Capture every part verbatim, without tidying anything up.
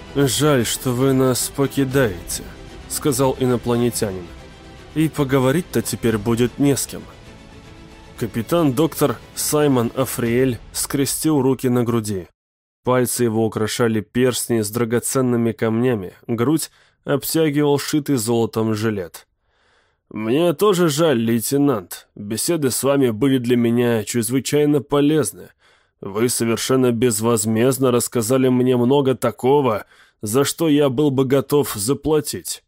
«Жаль, что вы нас покидаете», — сказал инопланетянин. «И поговорить-то теперь будет не с кем». Капитан-доктор Саймон Африэль скрестил руки на груди. Пальцы его украшали перстни с драгоценными камнями, грудь обтягивал шитый золотом жилет. «Мне тоже жаль, лейтенант. Беседы с вами были для меня чрезвычайно полезны. Вы совершенно безвозмездно рассказали мне много такого, за что я был бы готов заплатить».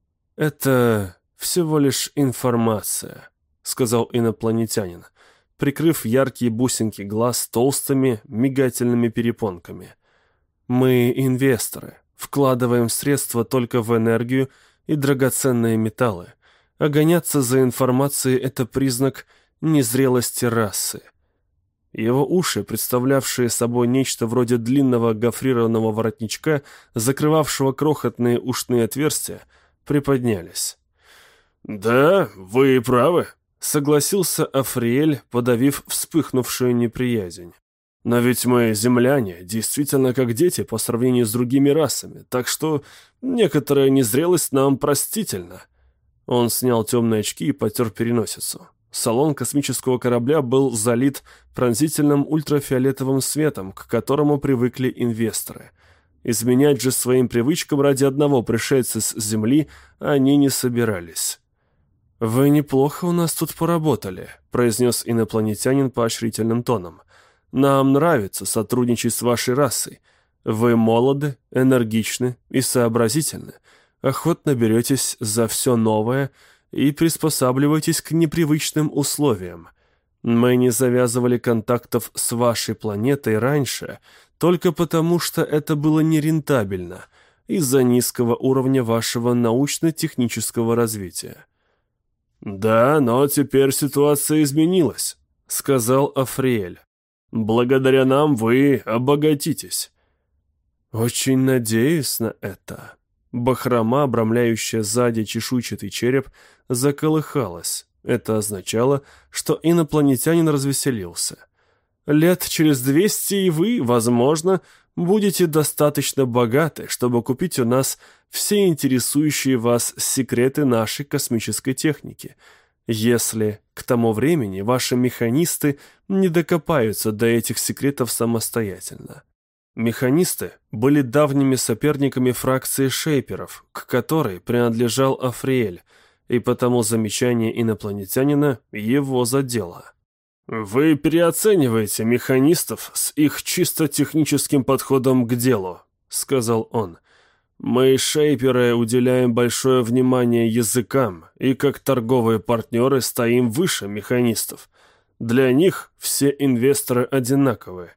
«Это всего лишь информация», — сказал инопланетянин, прикрыв яркие бусинки глаз толстыми мигательными перепонками. «Мы инвесторы, вкладываем средства только в энергию и драгоценные металлы, а гоняться за информацией — это признак незрелости расы». Его уши, представлявшие собой нечто вроде длинного гофрированного воротничка, закрывавшего крохотные ушные отверстия, приподнялись. «Да, вы правы», — согласился Африэль, подавив вспыхнувшую неприязнь. «Но ведь мы, земляне, действительно как дети по сравнению с другими расами, так что некоторая незрелость нам простительна». Он снял темные очки и потер переносицу. Салон космического корабля был залит пронзительным ультрафиолетовым светом, к которому привыкли инвесторы. Изменять же своим привычкам ради одного пришельца с Земли они не собирались. «Вы неплохо у нас тут поработали», — произнес инопланетянин поощрительным тоном. «Нам нравится сотрудничать с вашей расой. Вы молоды, энергичны и сообразительны. Охотно беретесь за все новое и приспосабливаетесь к непривычным условиям. Мы не завязывали контактов с вашей планетой раньше только потому, что это было нерентабельно из-за низкого уровня вашего научно-технического развития». «Да, но теперь ситуация изменилась», — сказал Африэль. «Благодаря нам вы обогатитесь». «Очень надеюсь на это». Бахрома, обрамляющая сзади чешуйчатый череп, заколыхалась. Это означало, что инопланетянин развеселился. «Лет через двести и вы, возможно, будете достаточно богаты, чтобы купить у нас все интересующие вас секреты нашей космической техники, если к тому времени ваши механисты не докопаются до этих секретов самостоятельно». Механисты были давними соперниками фракции шейперов, к которой принадлежал Африэль, и потому замечание инопланетянина его задело. «Вы переоцениваете механистов с их чисто техническим подходом к делу», — сказал он. «Мы, шейперы, уделяем большое внимание языкам и как торговые партнеры стоим выше механистов. Для них все инвесторы одинаковые».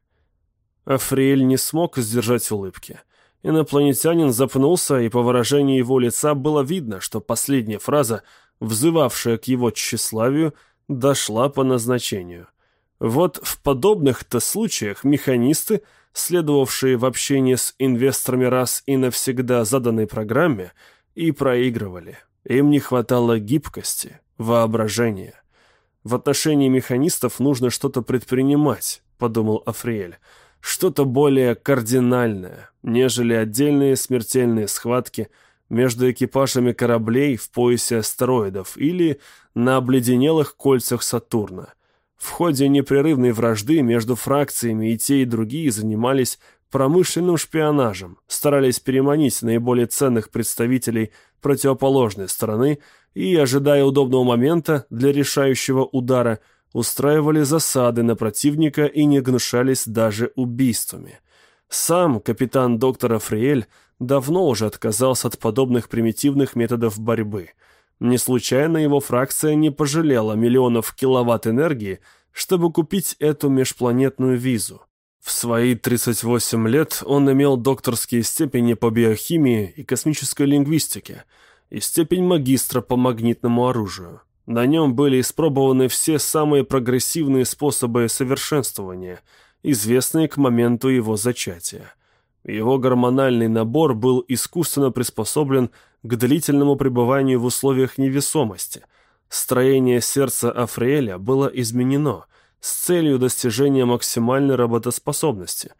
Африэль не смог сдержать улыбки. Инопланетянин запнулся, и по выражению его лица было видно, что последняя фраза, взывавшая к его тщеславию, дошла по назначению. Вот в подобных-то случаях механисты, следовавшие в общении с инвесторами раз и навсегда заданной программе, и проигрывали. Им не хватало гибкости, воображения. «В отношении механистов нужно что-то предпринимать», — подумал Африэль. «Что-то более кардинальное, нежели отдельные смертельные схватки между экипажами кораблей в поясе астероидов или на обледенелых кольцах Сатурна. В ходе непрерывной вражды между фракциями и те, и другие занимались промышленным шпионажем, старались переманить наиболее ценных представителей противоположной стороны и, ожидая удобного момента для решающего удара, устраивали засады на противника и не гнушались даже убийствами. Сам капитан-доктор Африэль давно уже отказался от подобных примитивных методов борьбы. Не случайно его фракция не пожалела миллионов киловатт энергии, чтобы купить эту межпланетную визу. В свои тридцать восемь лет он имел докторские степени по биохимии и космической лингвистике и степень магистра по магнитному оружию. На нем были испробованы все самые прогрессивные способы совершенствования, известные к моменту его зачатия. Его гормональный набор был искусственно приспособлен к длительному пребыванию в условиях невесомости. Строение сердца Африэля было изменено с целью достижения максимальной работоспособности.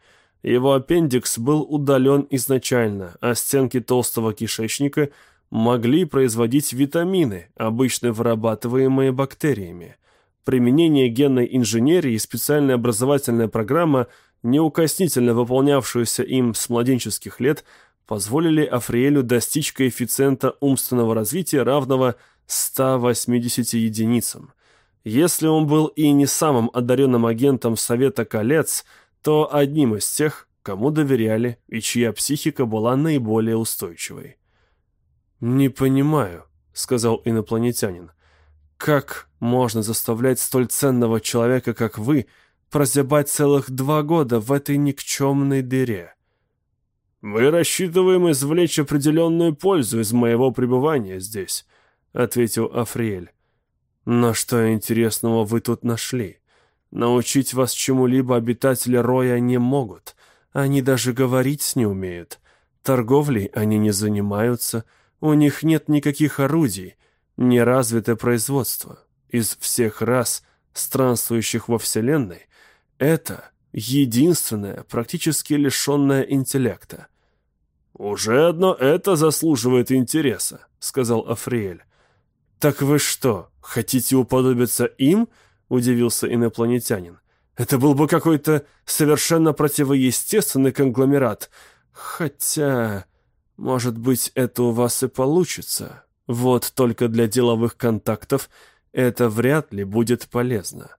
Его аппендикс был удален изначально, а стенки толстого кишечника могли производить витамины, обычно вырабатываемые бактериями. Применение генной инженерии и специальная образовательная программа, неукоснительно выполнявшуюся им с младенческих лет, позволили Африэлю достичь коэффициента умственного развития равного ста восьмидесяти единицам. Если он был и не самым одаренным агентом Совета Колец, то одним из тех, кому доверяли и чья психика была наиболее устойчивой. «Не понимаю», — сказал инопланетянин, — «как можно заставлять столь ценного человека, как вы, прозябать целых два года в этой никчемной дыре?» «Мы рассчитываем извлечь определенную пользу из моего пребывания здесь», — ответил Африэль. «Но что интересного вы тут нашли? Научить вас чему-либо обитатели Роя не могут. Они даже говорить не умеют. Торговлей они не занимаются. У них нет никаких орудий. Не развито производство. Из всех рас, странствующих во Вселенной, это единственное, практически лишенное интеллекта». «Уже одно это заслуживает интереса», — сказал Африэль. «Так вы что, хотите уподобиться им?» — удивился инопланетянин. «Это был бы какой-то совершенно противоестественный конгломерат. Хотя, может быть, это у вас и получится. Вот только для деловых контактов это вряд ли будет полезно».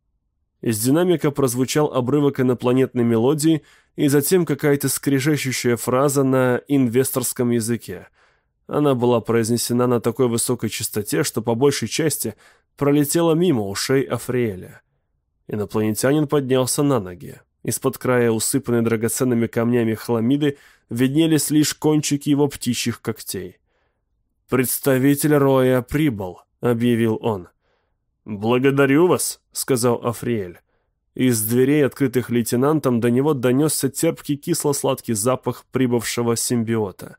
Из динамика прозвучал обрывок инопланетной мелодии и затем какая-то скрежещущая фраза на инвесторском языке. Она была произнесена на такой высокой частоте, что по большей части пролетела мимо ушей Африэля. Инопланетянин поднялся на ноги. Из-под края усыпанной драгоценными камнями хламиды виднелись лишь кончики его птичьих когтей. «Представитель Роя прибыл», — объявил он. «Благодарю вас», — сказал Африэль. Из дверей, открытых лейтенантом, до него донесся терпкий кисло-сладкий запах прибывшего симбиота,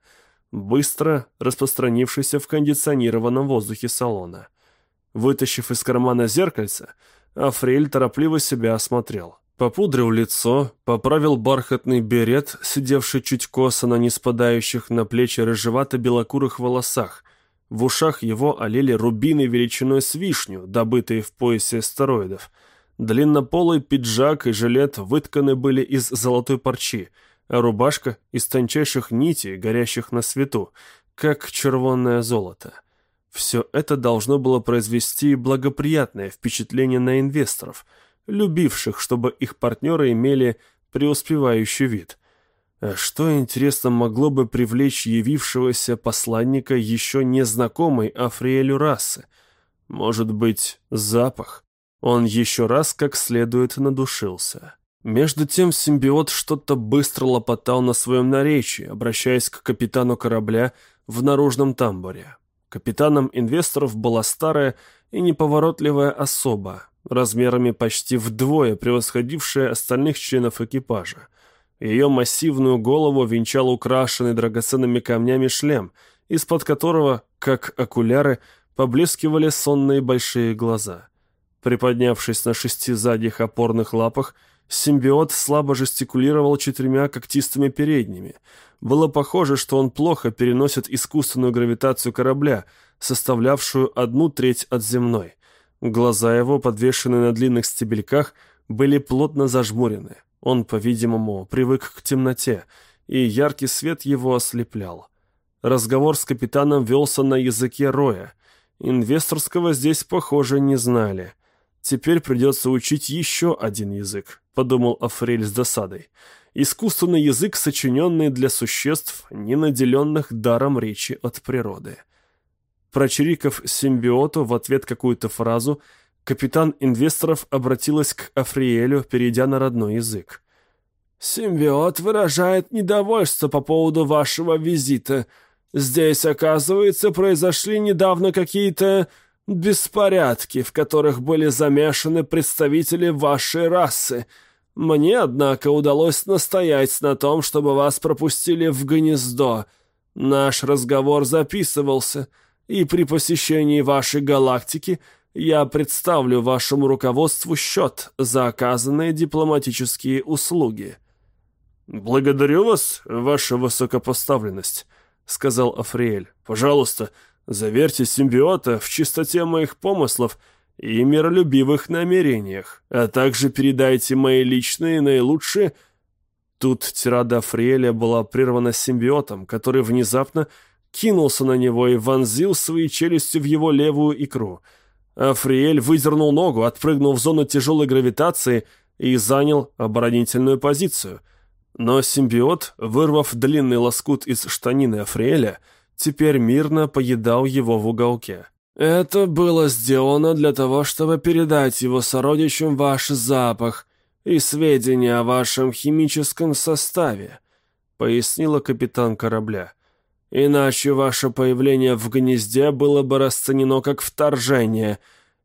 быстро распространившийся в кондиционированном воздухе салона. Вытащив из кармана зеркальце, Африэль торопливо себя осмотрел. Попудрил лицо, поправил бархатный берет, сидевший чуть косо на неспадающих на плечи рыжевато-белокурых волосах. В ушах его олели рубины величиной с вишню, добытые в поясе астероидов. Длиннополый пиджак и жилет вытканы были из золотой парчи, а рубашка — из тончайших нитей, горящих на свету, как червонное золото. Все это должно было произвести благоприятное впечатление на инвесторов, любивших, чтобы их партнеры имели преуспевающий вид. А что, интересно, могло бы привлечь явившегося посланника еще незнакомой Африэлю расы? Может быть, запах? Он еще раз как следует надушился. Между тем симбиот что-то быстро лопотал на своем наречии, обращаясь к капитану корабля в наружном тамбуре. Капитаном инвесторов была старая и неповоротливая особа, размерами почти вдвое превосходившая остальных членов экипажа. Ее массивную голову венчал украшенный драгоценными камнями шлем, из-под которого, как окуляры, поблескивали сонные большие глаза. Приподнявшись на шести задних опорных лапах, симбиот слабо жестикулировал четырьмя когтистыми передними. Было похоже, что он плохо переносит искусственную гравитацию корабля, составлявшую одну треть от земной. Глаза его, подвешенные на длинных стебельках, были плотно зажмурены. Он, по-видимому, привык к темноте, и яркий свет его ослеплял. Разговор с капитаном велся на языке Роя. Инвесторского здесь, похоже, не знали. «Теперь придется учить еще один язык», — подумал Африэль с досадой. «Искусственный язык, сочиненный для существ, не наделенных даром речи от природы». Прочирикав симбиоту в ответ какую-то фразу, капитан инвесторов обратилась к Африэлю, перейдя на родной язык. «Симбиот выражает недовольство по поводу вашего визита. Здесь, оказывается, произошли недавно какие-то беспорядки, в которых были замешаны представители вашей расы. Мне, однако, удалось настоять на том, чтобы вас пропустили в гнездо. Наш разговор записывался, и при посещении вашей галактики я представлю вашему руководству счет за оказанные дипломатические услуги». «Благодарю вас, ваша высокопоставленность», — сказал Африэль. «Пожалуйста, заверьте симбиота в чистоте моих помыслов и миролюбивых намерениях, а также передайте мои личные наилучшие...» Тут тирада Африэля была прервана симбиотом, который внезапно кинулся на него и вонзил свои челюсти в его левую икру. Африэль выдернул ногу, отпрыгнул в зону тяжелой гравитации и занял оборонительную позицию. Но симбиот, вырвав длинный лоскут из штанины Африэля, теперь мирно поедал его в уголке. «Это было сделано для того, чтобы передать его сородичам ваш запах и сведения о вашем химическом составе», — пояснила капитан корабля. «Иначе ваше появление в гнезде было бы расценено как вторжение,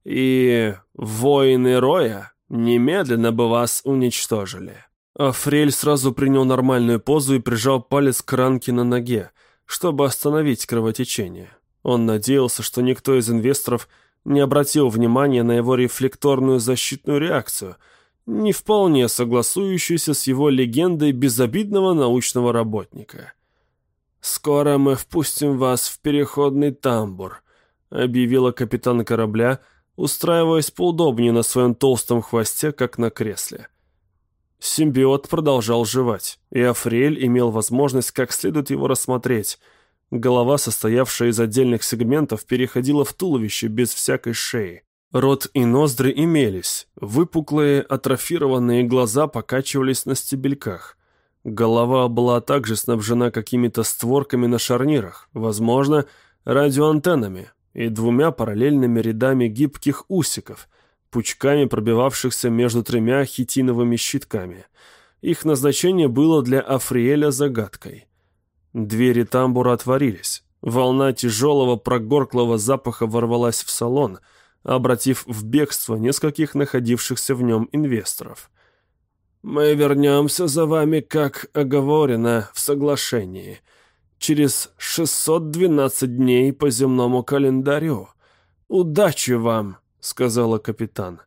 и воины Роя немедленно бы вас уничтожили». Африэль сразу принял нормальную позу и прижал палец к ранке на ноге, чтобы остановить кровотечение. Он надеялся, что никто из инвесторов не обратил внимания на его рефлекторную защитную реакцию, не вполне согласующуюся с его легендой безобидного научного работника. «Скоро мы впустим вас в переходный тамбур», — объявила капитан корабля, устраиваясь поудобнее на своем толстом хвосте, как на кресле. Симбиот продолжал жевать, и Африэль имел возможность как следует его рассмотреть. Голова, состоявшая из отдельных сегментов, переходила в туловище без всякой шеи. Рот и ноздри имелись, выпуклые, атрофированные глаза покачивались на стебельках. Голова была также снабжена какими-то створками на шарнирах, возможно, радиоантеннами, и двумя параллельными рядами гибких усиков, пучками пробивавшихся между тремя хитиновыми щитками. Их назначение было для Африэля загадкой. Двери тамбура отворились. Волна тяжелого прогорклого запаха ворвалась в салон, обратив в бегство нескольких находившихся в нем инвесторов. «Мы вернемся за вами, как оговорено в соглашении, через шестьсот двенадцать дней по земному календарю. Удачи вам!» — сказала капитан.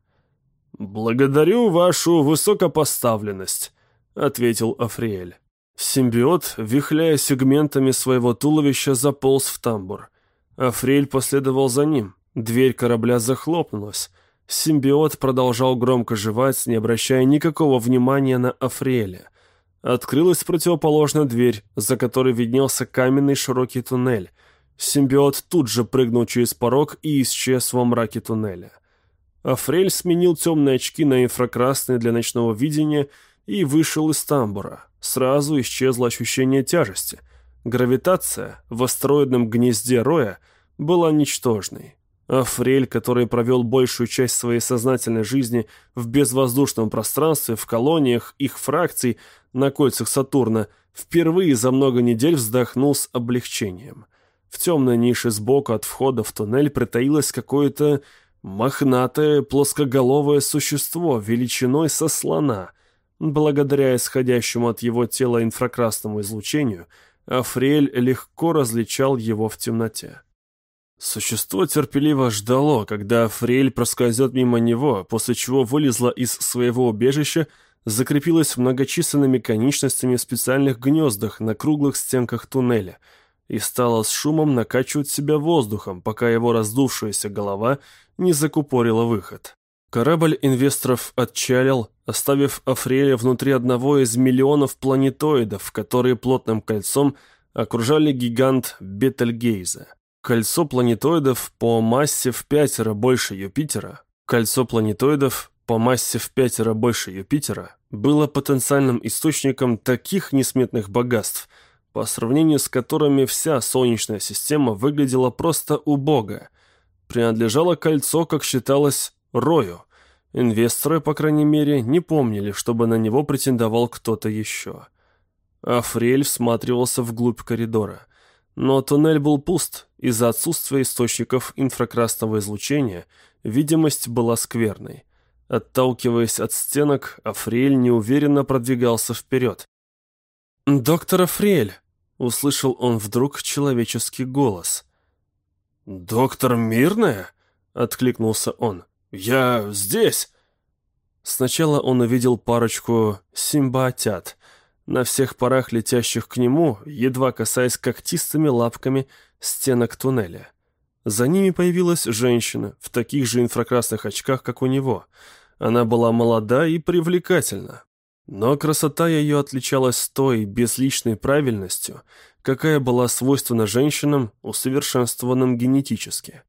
«Благодарю вашу высокопоставленность», — ответил Африэль. Симбиот, вихляя сегментами своего туловища, заполз в тамбур. Африэль последовал за ним. Дверь корабля захлопнулась. Симбиот продолжал громко жевать, не обращая никакого внимания на Африэля. Открылась противоположная дверь, за которой виднелся каменный широкий туннель. Симбиот тут же прыгнул через порог и исчез во мраке туннеля. Африэль сменил темные очки на инфракрасные для ночного видения и вышел из тамбура. Сразу исчезло ощущение тяжести. Гравитация в астероидном гнезде Роя была ничтожной. Африэль, который провел большую часть своей сознательной жизни в безвоздушном пространстве, в колониях их фракций на кольцах Сатурна, впервые за много недель вздохнул с облегчением. В темной нише сбоку от входа в туннель притаилось какое-то мохнатое плоскоголовое существо величиной со слона. Благодаря исходящему от его тела инфракрасному излучению, Африэль легко различал его в темноте. Существо терпеливо ждало, когда Африэль проскользет мимо него, после чего вылезло из своего убежища, закрепилось многочисленными конечностями в специальных гнездах на круглых стенках туннеля и стало с шумом накачивать себя воздухом, пока его раздувшаяся голова не закупорила выход. Корабль инвесторов отчалил, оставив Африэля внутри одного из миллионов планетоидов, которые плотным кольцом окружали гигант Бетельгейзе. Кольцо планетоидов по массе в пятеро больше Юпитера, кольцо планетоидов по массе в пятеро больше Юпитера было потенциальным источником таких несметных богатств, по сравнению с которыми вся Солнечная система выглядела просто убого. Принадлежало кольцо, как считалось, Рою. Инвесторы, по крайней мере, не помнили, чтобы на него претендовал кто-то еще. Африэль всматривался вглубь коридора. Но туннель был пуст. Из-за отсутствия источников инфракрасного излучения видимость была скверной. Отталкиваясь от стенок, Африэль неуверенно продвигался вперед. «Доктор Африэль!» — услышал он вдруг человеческий голос. «Доктор Мирная?» — откликнулся он. «Я здесь!» Сначала он увидел парочку симбиотят, на всех парах летящих к нему, едва касаясь когтистыми лапками стенок туннеля. За ними появилась женщина в таких же инфракрасных очках, как у него. Она была молода и привлекательна, но красота ее отличалась той безличной правильностью, какая была свойственна женщинам, усовершенствованным генетически.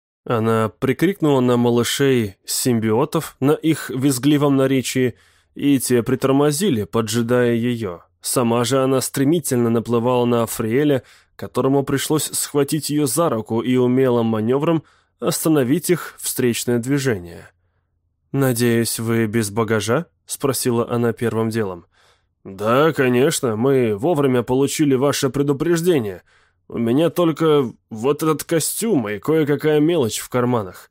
Она прикрикнула на малышей симбиотов на их визгливом наречии, и те притормозили, поджидая ее. Сама же она стремительно наплывала на Африэля, которому пришлось схватить ее за руку и умелым маневром остановить их встречное движение. «Надеюсь, вы без багажа?» — спросила она первым делом. «Да, конечно, мы вовремя получили ваше предупреждение. У меня только вот этот костюм и кое-какая мелочь в карманах».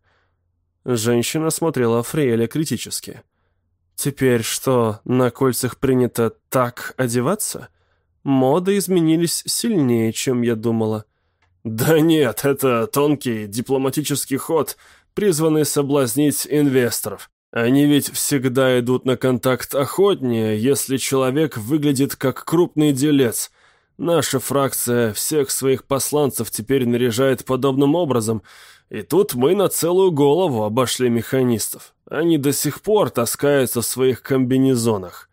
Женщина смотрела Африэля критически. «Теперь что, на кольцах принято так одеваться? Моды изменились сильнее, чем я думала». «Да нет, это тонкий дипломатический ход, призванный соблазнить инвесторов. Они ведь всегда идут на контакт охотнее, если человек выглядит как крупный делец. Наша фракция всех своих посланцев теперь наряжает подобным образом, и тут мы на целую голову обошли механистов. Они до сих пор таскаются в своих комбинезонах».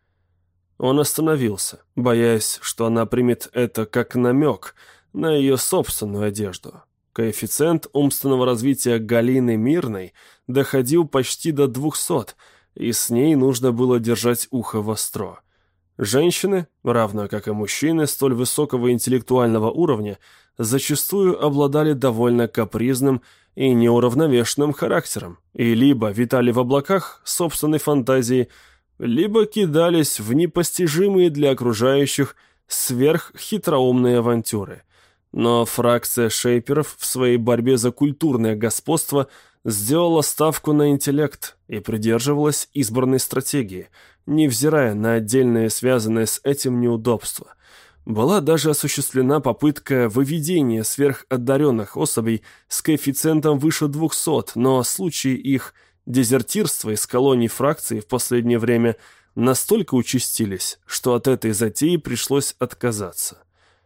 Он остановился, боясь, что она примет это как намек на ее собственную одежду. Коэффициент умственного развития Галины Мирной доходил почти до двухсот, и с ней нужно было держать ухо востро. Женщины, равно как и мужчины столь высокого интеллектуального уровня, зачастую обладали довольно капризным и неуравновешенным характером, и либо витали в облаках собственной фантазии, либо кидались в непостижимые для окружающих сверххитроумные авантюры. Но фракция шейперов в своей борьбе за культурное господство сделала ставку на интеллект и придерживалась избранной стратегии, невзирая на отдельные связанные с этим неудобства. Была даже осуществлена попытка выведения сверходаренных особей с коэффициентом выше двухсот, но случаи их дезертирства из колоний фракции в последнее время настолько участились, что от этой затеи пришлось отказаться.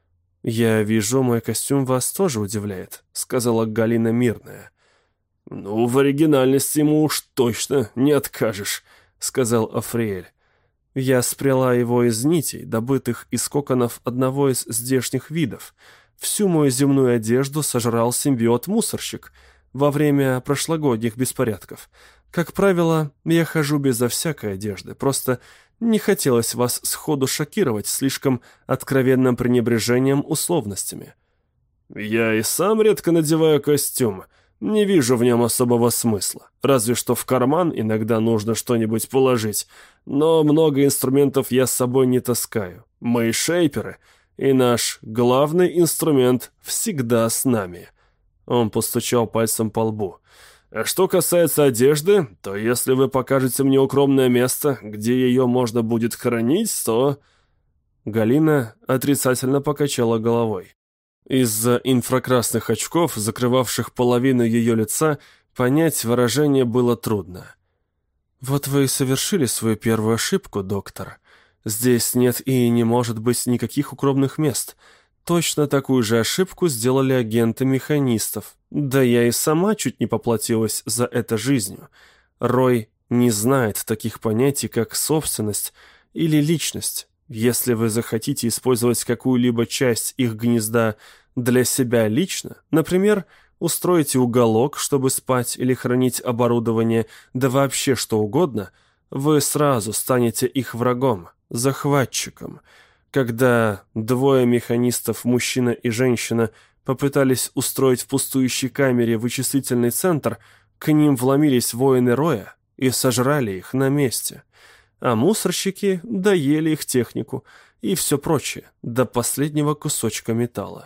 «Я вижу, мой костюм вас тоже удивляет», — сказала Галина Мирная. «Ну, в оригинальности ему уж точно не откажешь», — сказал Африэль. «Я спряла его из нитей, добытых из коконов одного из здешних видов. Всю мою земную одежду сожрал симбиот-мусорщик во время прошлогодних беспорядков. Как правило, я хожу безо всякой одежды, просто не хотелось вас сходу шокировать слишком откровенным пренебрежением условностями». «Я и сам редко надеваю костюм. Не вижу в нем особого смысла. Разве что в карман иногда нужно что-нибудь положить. Но много инструментов я с собой не таскаю. Мы шейперы, и наш главный инструмент всегда с нами». Он постучал пальцем по лбу. «А что касается одежды, то если вы покажете мне укромное место, где ее можно будет хранить, то...» Галина отрицательно покачала головой. Из-за инфракрасных очков, закрывавших половину ее лица, понять выражение было трудно. «Вот вы и совершили свою первую ошибку, доктор. Здесь нет и не может быть никаких укромных мест. Точно такую же ошибку сделали агенты механистов. Да я и сама чуть не поплатилась за это жизнью. Рой не знает таких понятий, как собственность или личность. Если вы захотите использовать какую-либо часть их гнезда для себя лично, например, устроите уголок, чтобы спать или хранить оборудование, да вообще что угодно, вы сразу станете их врагом, захватчиком. Когда двое механистов, мужчина и женщина, попытались устроить в пустующей камере вычислительный центр, к ним вломились воины Роя и сожрали их на месте. А мусорщики доели их технику и все прочее, до последнего кусочка металла.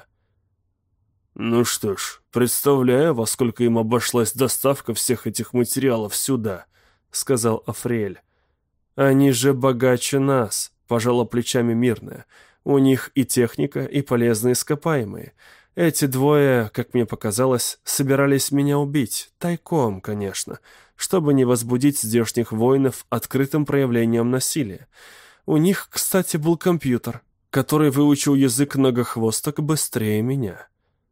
«Ну что ж, представляю, во сколько им обошлась доставка всех этих материалов сюда», — сказал Африэль. «Они же богаче нас», — пожала плечами Мирная. «У них и техника, и полезные ископаемые. Эти двое, как мне показалось, собирались меня убить, тайком, конечно, чтобы не возбудить здешних воинов открытым проявлением насилия. У них, кстати, был компьютер, который выучил язык многохвосток быстрее меня».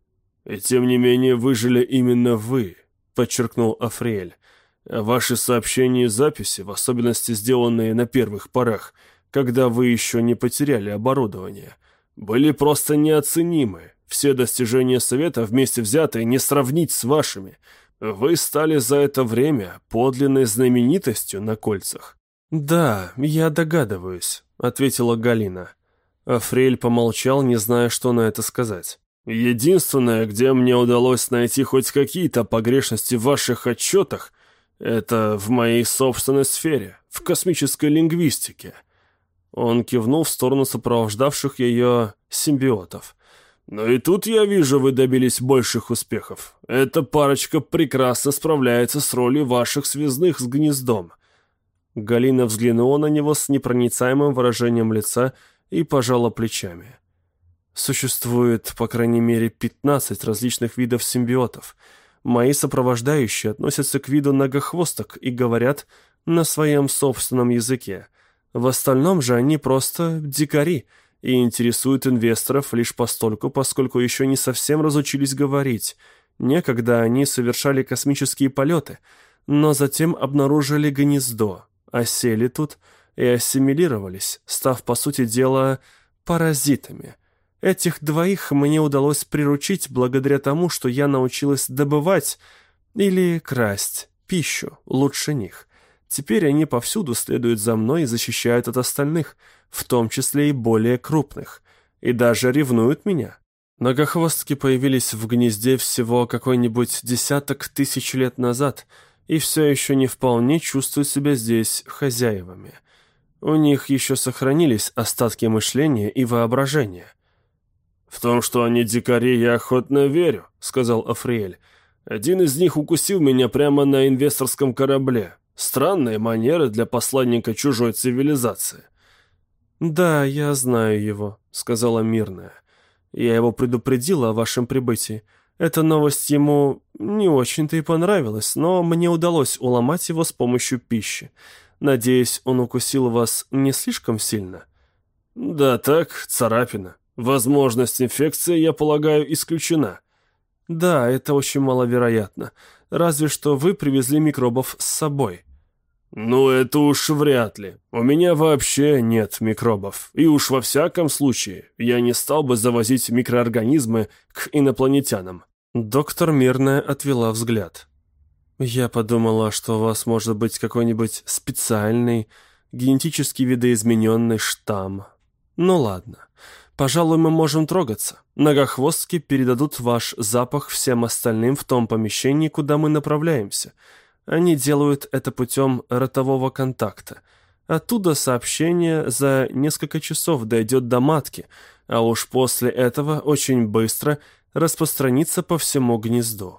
«И тем не менее выжили именно вы», — подчеркнул Африэль. «А ваши сообщения и записи, в особенности сделанные на первых порах, когда вы еще не потеряли оборудование, были просто неоценимы. Все достижения Совета вместе взятые не сравнить с вашими. Вы стали за это время подлинной знаменитостью на кольцах». «Да, я догадываюсь», — ответила Галина. Африэль помолчал, не зная, что на это сказать. «Единственное, где мне удалось найти хоть какие-то погрешности в ваших отчетах, это в моей собственной сфере, в космической лингвистике». Он кивнул в сторону сопровождавших ее симбиотов. «Но и тут, я вижу, вы добились больших успехов. Эта парочка прекрасно справляется с ролью ваших связных с гнездом». Галина взглянула на него с непроницаемым выражением лица и пожала плечами. «Существует, по крайней мере, пятнадцать различных видов симбиотов. Мои сопровождающие относятся к виду многохвосток и говорят на своем собственном языке. В остальном же они просто дикари и интересуют инвесторов лишь постольку, поскольку еще не совсем разучились говорить. Некогда они совершали космические полеты, но затем обнаружили гнездо, осели тут и ассимилировались, став, по сути дела, паразитами. Этих двоих мне удалось приручить благодаря тому, что я научилась добывать или красть пищу лучше них. Теперь они повсюду следуют за мной и защищают от остальных, в том числе и более крупных, и даже ревнуют меня. Многохвостки появились в гнезде всего какой-нибудь десяток тысяч лет назад и все еще не вполне чувствуют себя здесь хозяевами. У них еще сохранились остатки мышления и воображения». «В том, что они дикари, я охотно верю», — сказал Африэль. «Один из них укусил меня прямо на инвесторском корабле. Странные манеры для посланника чужой цивилизации». «Да, я знаю его», — сказала Мирная. «Я его предупредила о вашем прибытии. Эта новость ему не очень-то и понравилась, но мне удалось уломать его с помощью пищи. Надеюсь, он укусил вас не слишком сильно?» «Да так, царапина. Возможность инфекции, я полагаю, исключена». «Да, это очень маловероятно. Разве что вы привезли микробов с собой». «Ну, это уж вряд ли. У меня вообще нет микробов. И уж во всяком случае, я не стал бы завозить микроорганизмы к инопланетянам». Доктор Мирная отвела взгляд. «Я подумала, что у вас может быть какой-нибудь специальный, генетически видоизмененный штамм. Ну ладно. Пожалуй, мы можем трогаться. Многохвостки передадут ваш запах всем остальным в том помещении, куда мы направляемся. Они делают это путем ротового контакта. Оттуда сообщение за несколько часов дойдет до матки, а уж после этого очень быстро распространится по всему гнезду».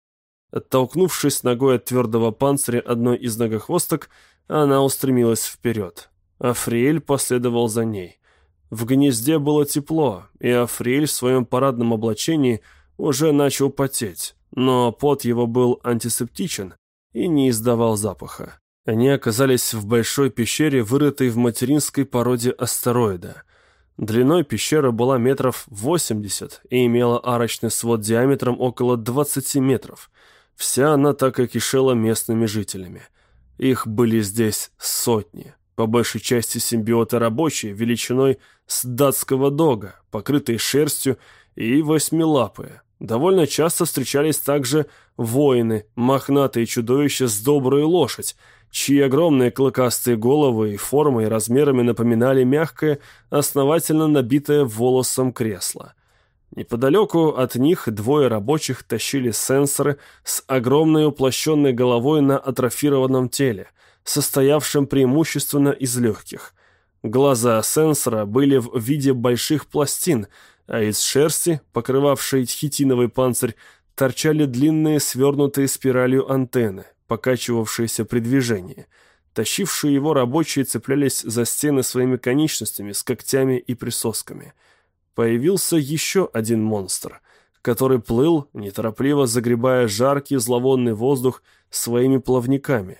Оттолкнувшись ногой от твердого панциря одной из многохвосток, она устремилась вперед. Африэль последовал за ней. В гнезде было тепло, и Африэль в своем парадном облачении уже начал потеть, но пот его был антисептичен и не издавал запаха. Они оказались в большой пещере, вырытой в материнской породе астероида. Длиной пещера была метров восемьдесят и имела арочный свод диаметром около двадцати метров. Вся она так и кишела местными жителями. Их были здесь сотни. По большей части симбиоты рабочие, величиной с датского дога, покрытые шерстью и восьмилапые. Довольно часто встречались также воины, мохнатые чудовища с добрую лошадь, чьи огромные клыкастые головы и формой и размерами напоминали мягкое, основательно набитое волосом кресло. Неподалеку от них двое рабочих тащили сенсоры с огромной уплощенной головой на атрофированном теле, состоявшим преимущественно из легких. Глаза сенсора были в виде больших пластин, а из шерсти, покрывавшей хитиновый панцирь, торчали длинные свернутые спиралью антенны, покачивавшиеся при движении. Тащившие его рабочие цеплялись за стены своими конечностями с когтями и присосками. Появился еще один монстр, который плыл, неторопливо загребая жаркий зловонный воздух своими плавниками.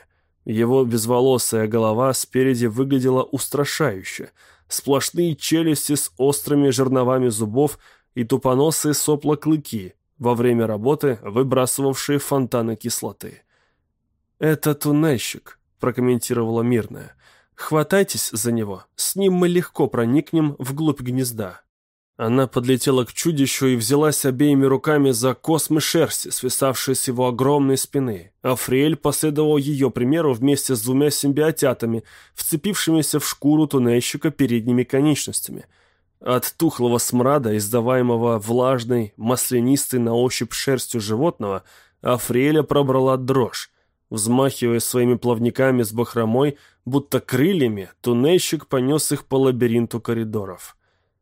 Его безволосая голова спереди выглядела устрашающе. Сплошные челюсти с острыми жерновами зубов и тупоносые сопла-клыки, во время работы выбрасывавшие фонтаны кислоты. «Это туннельщик», — прокомментировала Мирная. «Хватайтесь за него, с ним мы легко проникнем вглубь гнезда». Она подлетела к чудищу и взялась обеими руками за космы шерсти, свисавшие с его огромной спины. Африэль последовал ее примеру вместе с двумя симбиотятами, вцепившимися в шкуру туннельщика передними конечностями. От тухлого смрада, издаваемого влажной, маслянистой на ощупь шерстью животного, Африэля пробрала дрожь. Взмахивая своими плавниками с бахромой, будто крыльями, туннельщик понес их по лабиринту коридоров.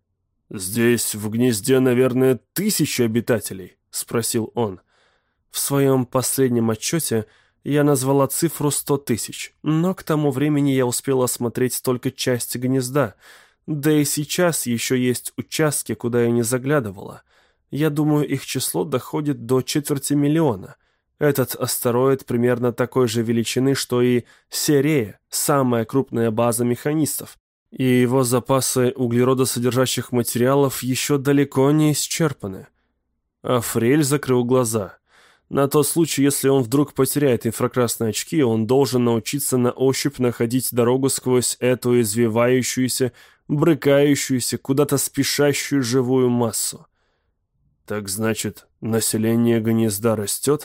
«Здесь в гнезде, наверное, тысячи обитателей?» — спросил он. В своем последнем отчете я назвала цифру сто тысяч, но к тому времени я успела осмотреть только часть гнезда, да и сейчас еще есть участки, куда я не заглядывала. Я думаю, их число доходит до четверти миллиона. Этот астероид примерно такой же величины, что и Серея, самая крупная база механистов. И его запасы углеродосодержащих материалов еще далеко не исчерпаны. Африэль закрыл глаза. На тот случай, если он вдруг потеряет инфракрасные очки, он должен научиться на ощупь находить дорогу сквозь эту извивающуюся, брыкающуюся, куда-то спешащую живую массу. Так значит, население гнезда растет?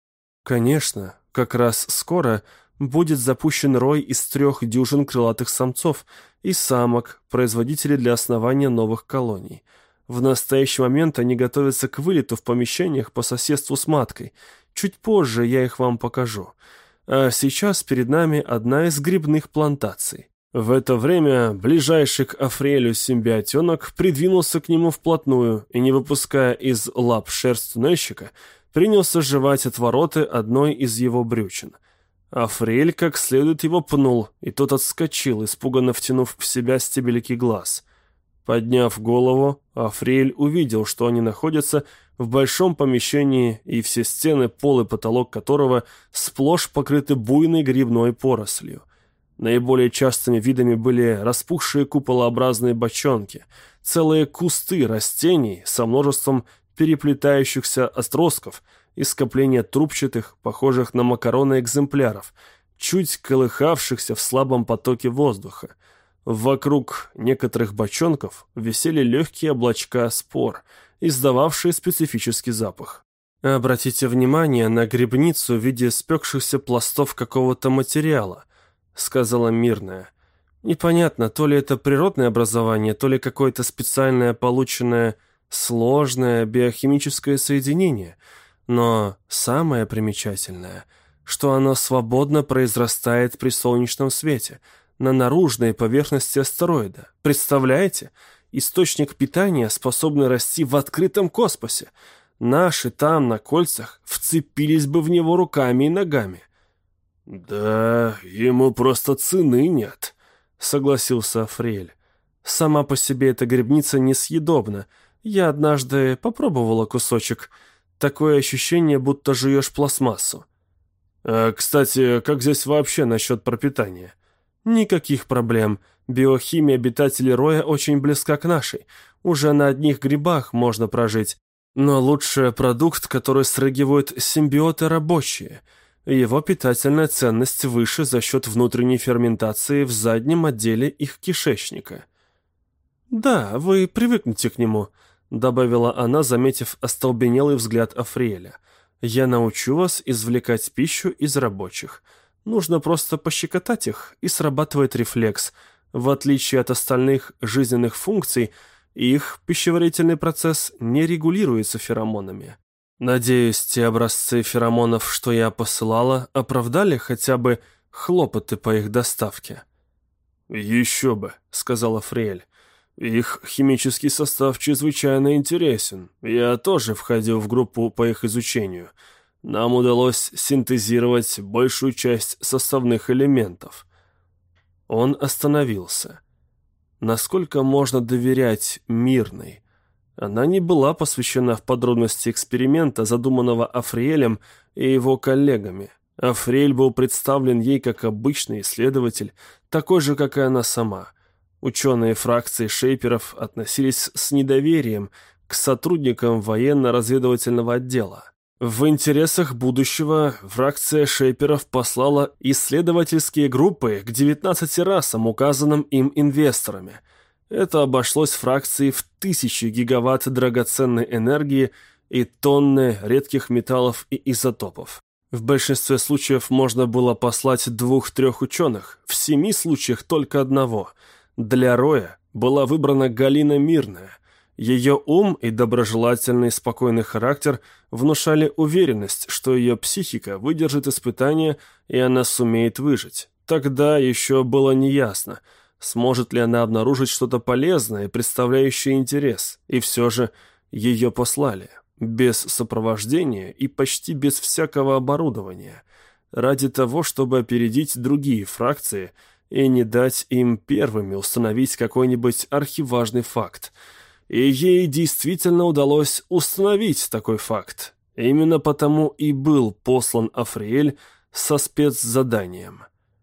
Конечно, как раз скоро будет запущен рой из трех дюжин крылатых самцов и самок, производителей для основания новых колоний. В настоящий момент они готовятся к вылету в помещениях по соседству с маткой. Чуть позже я их вам покажу. А сейчас перед нами одна из грибных плантаций. В это время ближайший к Африэлю симбиотенок придвинулся к нему вплотную и, не выпуская из лап шерсть туннельщика, принялся жевать отвороты одной из его брючин. Африэль как следует его пнул, и тот отскочил, испуганно втянув в себя стебельки глаз. Подняв голову, Африэль увидел, что они находятся в большом помещении, и все стены, пол и потолок которого сплошь покрыты буйной грибной порослью. Наиболее частыми видами были распухшие куполообразные бочонки, целые кусты растений со множеством переплетающихся отростков и скопления трубчатых, похожих на макароны экземпляров, чуть колыхавшихся в слабом потоке воздуха. Вокруг некоторых бочонков висели легкие облачка спор, издававшие специфический запах. «Обратите внимание на грибницу в виде спекшихся пластов какого-то материала», — сказала Мирная. «Непонятно, то ли это природное образование, то ли какое-то специальное полученное сложное биохимическое соединение. Но самое примечательное, что оно свободно произрастает при солнечном свете, на наружной поверхности астероида. Представляете? Источник питания, способный расти в открытом космосе. Наши там, на кольцах, вцепились бы в него руками и ногами». «Да, ему просто цены нет», — согласился Африэль. «Сама по себе эта грибница несъедобна. Я однажды попробовала кусочек. Такое ощущение, будто жуешь пластмассу». «А, кстати, как здесь вообще насчет пропитания?» «Никаких проблем. Биохимия обитателей роя очень близка к нашей. Уже на одних грибах можно прожить. Но лучше продукт, который срыгивают симбиоты рабочие. Его питательная ценность выше за счет внутренней ферментации в заднем отделе их кишечника». «Да, вы привыкнете к нему», — добавила она, заметив остолбенелый взгляд Африэля. «Я научу вас извлекать пищу из рабочих. Нужно просто пощекотать их, и срабатывает рефлекс. В отличие от остальных жизненных функций, их пищеварительный процесс не регулируется феромонами. Надеюсь, те образцы феромонов, что я посылала, оправдали хотя бы хлопоты по их доставке». «Еще бы», — сказала Африэль. «Их химический состав чрезвычайно интересен. Я тоже входил в группу по их изучению. Нам удалось синтезировать большую часть составных элементов». Он остановился. Насколько можно доверять Мирной? Она не была посвящена в подробности эксперимента, задуманного Африэлем и его коллегами. Африэль был представлен ей как обычный исследователь, такой же, как и она сама. Ученые фракции шейперов относились с недоверием к сотрудникам военно-разведывательного отдела. В интересах будущего фракция шейперов послала исследовательские группы к девятнадцати расам, указанным им инвесторами. Это обошлось фракции в тысячи гигаватт драгоценной энергии и тонны редких металлов и изотопов. В большинстве случаев можно было послать двух-трех ученых, в семи случаях только одного. Для Роя была выбрана Галина Мирная. Ее ум и доброжелательный спокойный характер внушали уверенность, что ее психика выдержит испытание и она сумеет выжить. Тогда еще было неясно, сможет ли она обнаружить что-то полезное, представляющее интерес, и все же ее послали. Без сопровождения и почти без всякого оборудования, ради того, чтобы опередить другие фракции и не дать им первыми установить какой-нибудь архиважный факт. И ей действительно удалось установить такой факт. Именно потому и был послан Африэль со спецзаданием.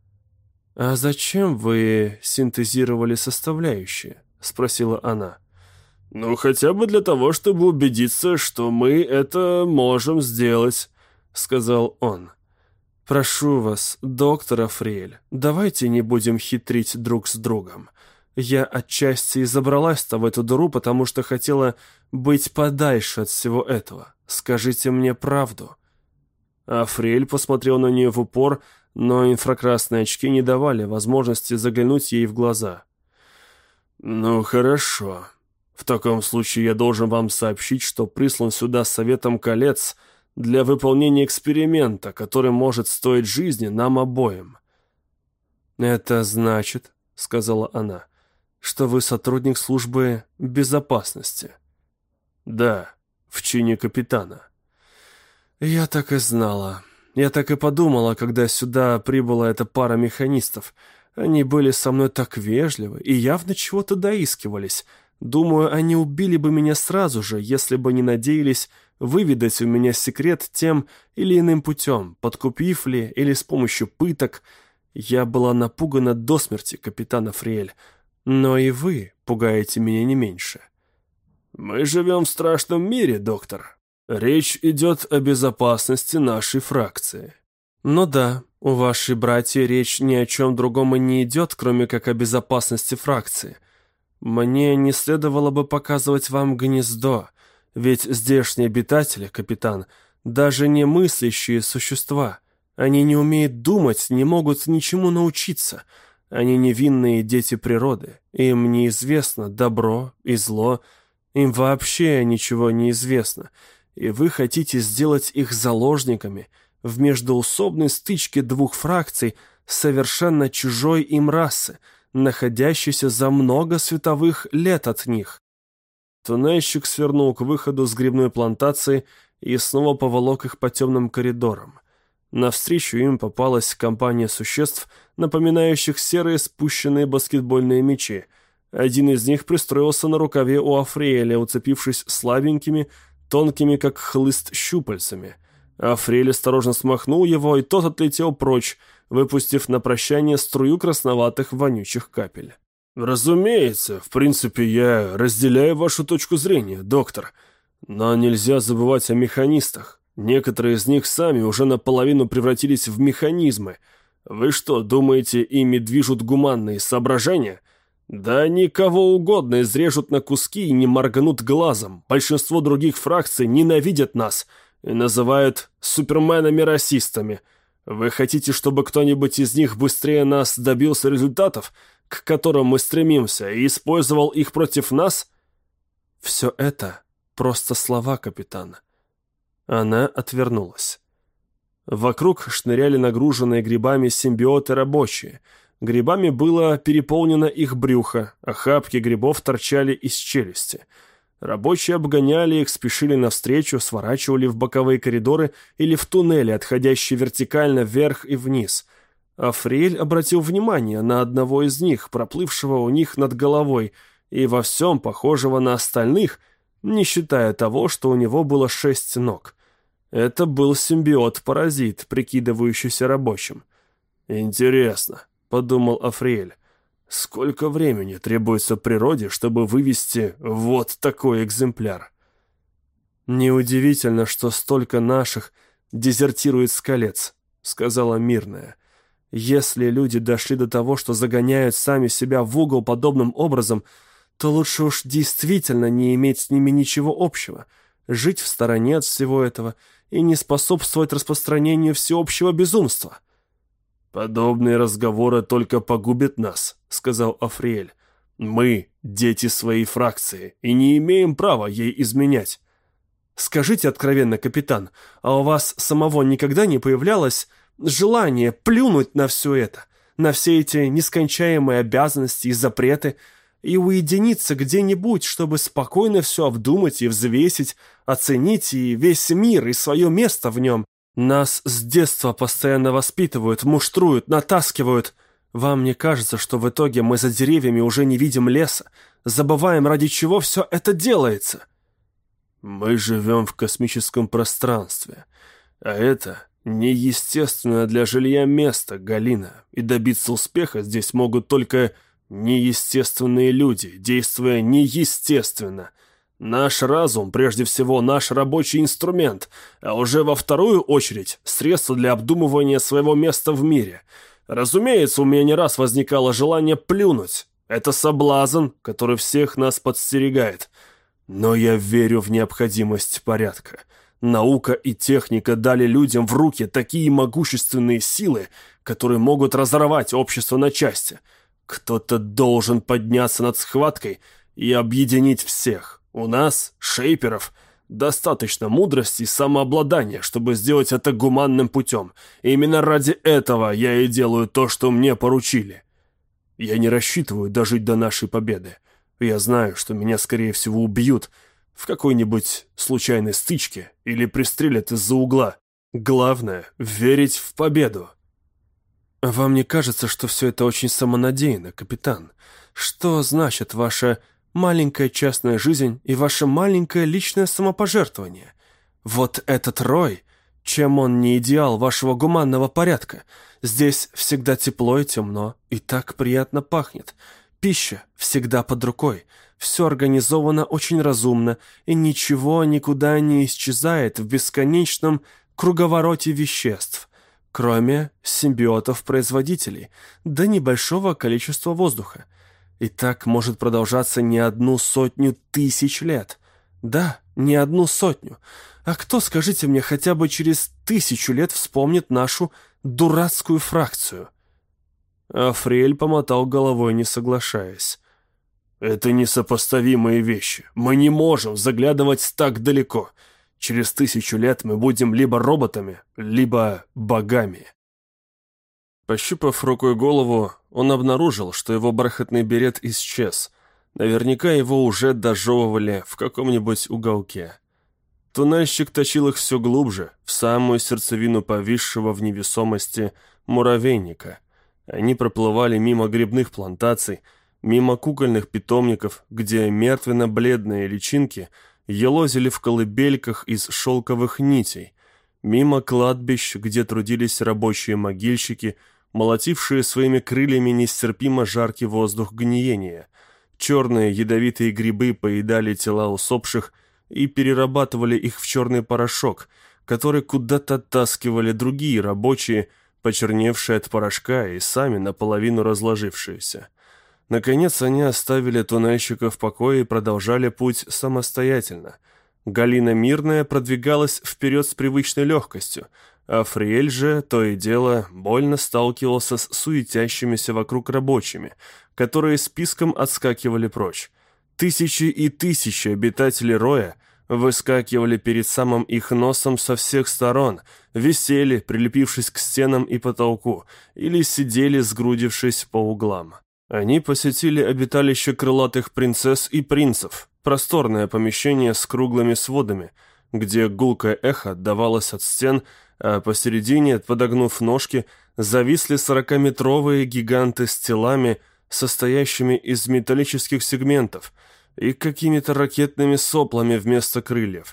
«А зачем вы синтезировали составляющие?» — спросила она. «Ну, хотя бы для того, чтобы убедиться, что мы это можем сделать», — сказал он. «Прошу вас, доктор Африэль, давайте не будем хитрить друг с другом. Я отчасти и забралась-то в эту дыру, потому что хотела быть подальше от всего этого. Скажите мне правду». Африэль посмотрел на нее в упор, но инфракрасные очки не давали возможности заглянуть ей в глаза. «Ну, хорошо. В таком случае я должен вам сообщить, что прислан сюда Советом колец для выполнения эксперимента, который может стоить жизни нам обоим». «Это значит, — сказала она, — что вы сотрудник службы безопасности». «Да, в чине капитана». «Я так и знала. Я так и подумала, когда сюда прибыла эта пара механистов. Они были со мной так вежливы и явно чего-то доискивались. Думаю, они убили бы меня сразу же, если бы не надеялись выведать у меня секрет тем или иным путем, подкупив ли или с помощью пыток. Я была напугана до смерти, капитан Африэль, но и вы пугаете меня не меньше». «Мы живем в страшном мире, доктор. Речь идет о безопасности нашей фракции». «Ну да, у вашей братья речь ни о чем другом и не идет, кроме как о безопасности фракции. Мне не следовало бы показывать вам гнездо, ведь здешние обитатели, капитан, даже не мыслящие существа. Они не умеют думать, не могут ничему научиться. Они невинные дети природы, им неизвестно добро и зло, им вообще ничего не известно, и вы хотите сделать их заложниками в междоусобной стычке двух фракций совершенно чужой им расы, находящейся за много световых лет от них». Туннельщик свернул к выходу с грибной плантации и снова поволок их по темным коридорам. Навстречу им попалась компания существ, напоминающих серые спущенные баскетбольные мячи. Один из них пристроился на рукаве у Африэля, уцепившись слабенькими, тонкими, как хлыст, щупальцами. Африэль осторожно смахнул его, и тот отлетел прочь, выпустив на прощание струю красноватых вонючих капель. «Разумеется, в принципе, я разделяю вашу точку зрения, доктор. Но нельзя забывать о механистах. Некоторые из них сами уже наполовину превратились в механизмы. Вы что, думаете, ими движут гуманные соображения? Да они кого угодно изрежут на куски и не моргнут глазом. Большинство других фракций ненавидят нас и называют суперменами-расистами. Вы хотите, чтобы кто-нибудь из них быстрее нас добился результатов, к которым мы стремимся, и использовал их против нас?» «Все это просто слова, капитан». Она отвернулась. Вокруг шныряли нагруженные грибами симбиоты рабочие. Грибами было переполнено их брюхо, а охапки грибов торчали из челюсти. Рабочие обгоняли их, спешили навстречу, сворачивали в боковые коридоры или в туннели, отходящие вертикально вверх и вниз. Африэль обратил внимание на одного из них, проплывшего у них над головой, и во всем похожего на остальных, не считая того, что у него было шесть ног. Это был симбиот-паразит, прикидывающийся рабочим. «Интересно», — подумал Африэль, — «сколько времени требуется природе, чтобы вывести вот такой экземпляр?» «Неудивительно, что столько наших дезертирует с колец», — сказала Мирная. «Если люди дошли до того, что загоняют сами себя в угол подобным образом, то лучше уж действительно не иметь с ними ничего общего, жить в стороне от всего этого и не способствовать распространению всеобщего безумства». «Подобные разговоры только погубят нас», — сказал Африэль. «Мы — дети своей фракции и не имеем права ей изменять». «Скажите откровенно, капитан, а у вас самого никогда не появлялось желание плюнуть на все это, на все эти нескончаемые обязанности и запреты, и уединиться где-нибудь, чтобы спокойно все обдумать и взвесить, оценить и весь мир, и свое место в нем? Нас с детства постоянно воспитывают, муштруют, натаскивают. Вам не кажется, что в итоге мы за деревьями уже не видим леса, забываем, ради чего все это делается?» «Мы живем в космическом пространстве, а это неестественное для жилья место, Галина, и добиться успеха здесь могут только неестественные люди, действуя неестественно. Наш разум, прежде всего, наш рабочий инструмент, а уже во вторую очередь средство для обдумывания своего места в мире. Разумеется, у меня не раз возникало желание плюнуть. Это соблазн, который всех нас подстерегает. Но я верю в необходимость порядка. Наука и техника дали людям в руки такие могущественные силы, которые могут разорвать общество на части. Кто-то должен подняться над схваткой и объединить всех. У нас, шейперов, достаточно мудрости и самообладания, чтобы сделать это гуманным путем. И именно ради этого я и делаю то, что мне поручили. Я не рассчитываю дожить до нашей победы. Я знаю, что меня, скорее всего, убьют в какой-нибудь случайной стычке или пристрелят из-за угла. Главное — верить в победу. Вам не кажется, что все это очень самонадеянно, капитан? Что значит ваша маленькая частная жизнь и ваше маленькое личное самопожертвование? Вот этот рой, чем он не идеал вашего гуманного порядка? Здесь всегда тепло и темно, и так приятно пахнет. Пища всегда под рукой, все организовано очень разумно, и ничего никуда не исчезает в бесконечном круговороте веществ, кроме симбиотов-производителей, да небольшого количества воздуха. И так может продолжаться не одну сотню тысяч лет. Да, не одну сотню. А кто, скажите мне, хотя бы через тысячу лет вспомнит нашу дурацкую фракцию?» Африэль помотал головой, не соглашаясь. «Это несопоставимые вещи. Мы не можем заглядывать так далеко. Через тысячу лет мы будем либо роботами, либо богами». Пощупав рукой голову, он обнаружил, что его бархатный берет исчез. Наверняка его уже дожевывали в каком-нибудь уголке. Туннельщик тащил их все глубже, в самую сердцевину повисшего в невесомости муравейника. Они проплывали мимо грибных плантаций, мимо кукольных питомников, где мертвенно-бледные личинки елозили в колыбельках из шелковых нитей, мимо кладбищ, где трудились рабочие могильщики, молотившие своими крыльями нестерпимо жаркий воздух гниения. Черные ядовитые грибы поедали тела усопших и перерабатывали их в черный порошок, который куда-то оттаскивали другие рабочие, почерневшие от порошка и сами наполовину разложившиеся. Наконец они оставили туннельщика в покое и продолжали путь самостоятельно. Галина Мирная продвигалась вперед с привычной легкостью, а Фриэль же то и дело больно сталкивался с суетящимися вокруг рабочими, которые списком отскакивали прочь. Тысячи и тысячи обитателей роя выскакивали перед самым их носом со всех сторон, висели, прилепившись к стенам и потолку, или сидели, сгрудившись по углам. Они посетили обиталище крылатых принцесс и принцев, просторное помещение с круглыми сводами, где гулкое эхо отдавалось от стен, а посередине, подогнув ножки, зависли сорокаметровые гиганты с телами, состоящими из металлических сегментов и какими-то ракетными соплами вместо крыльев.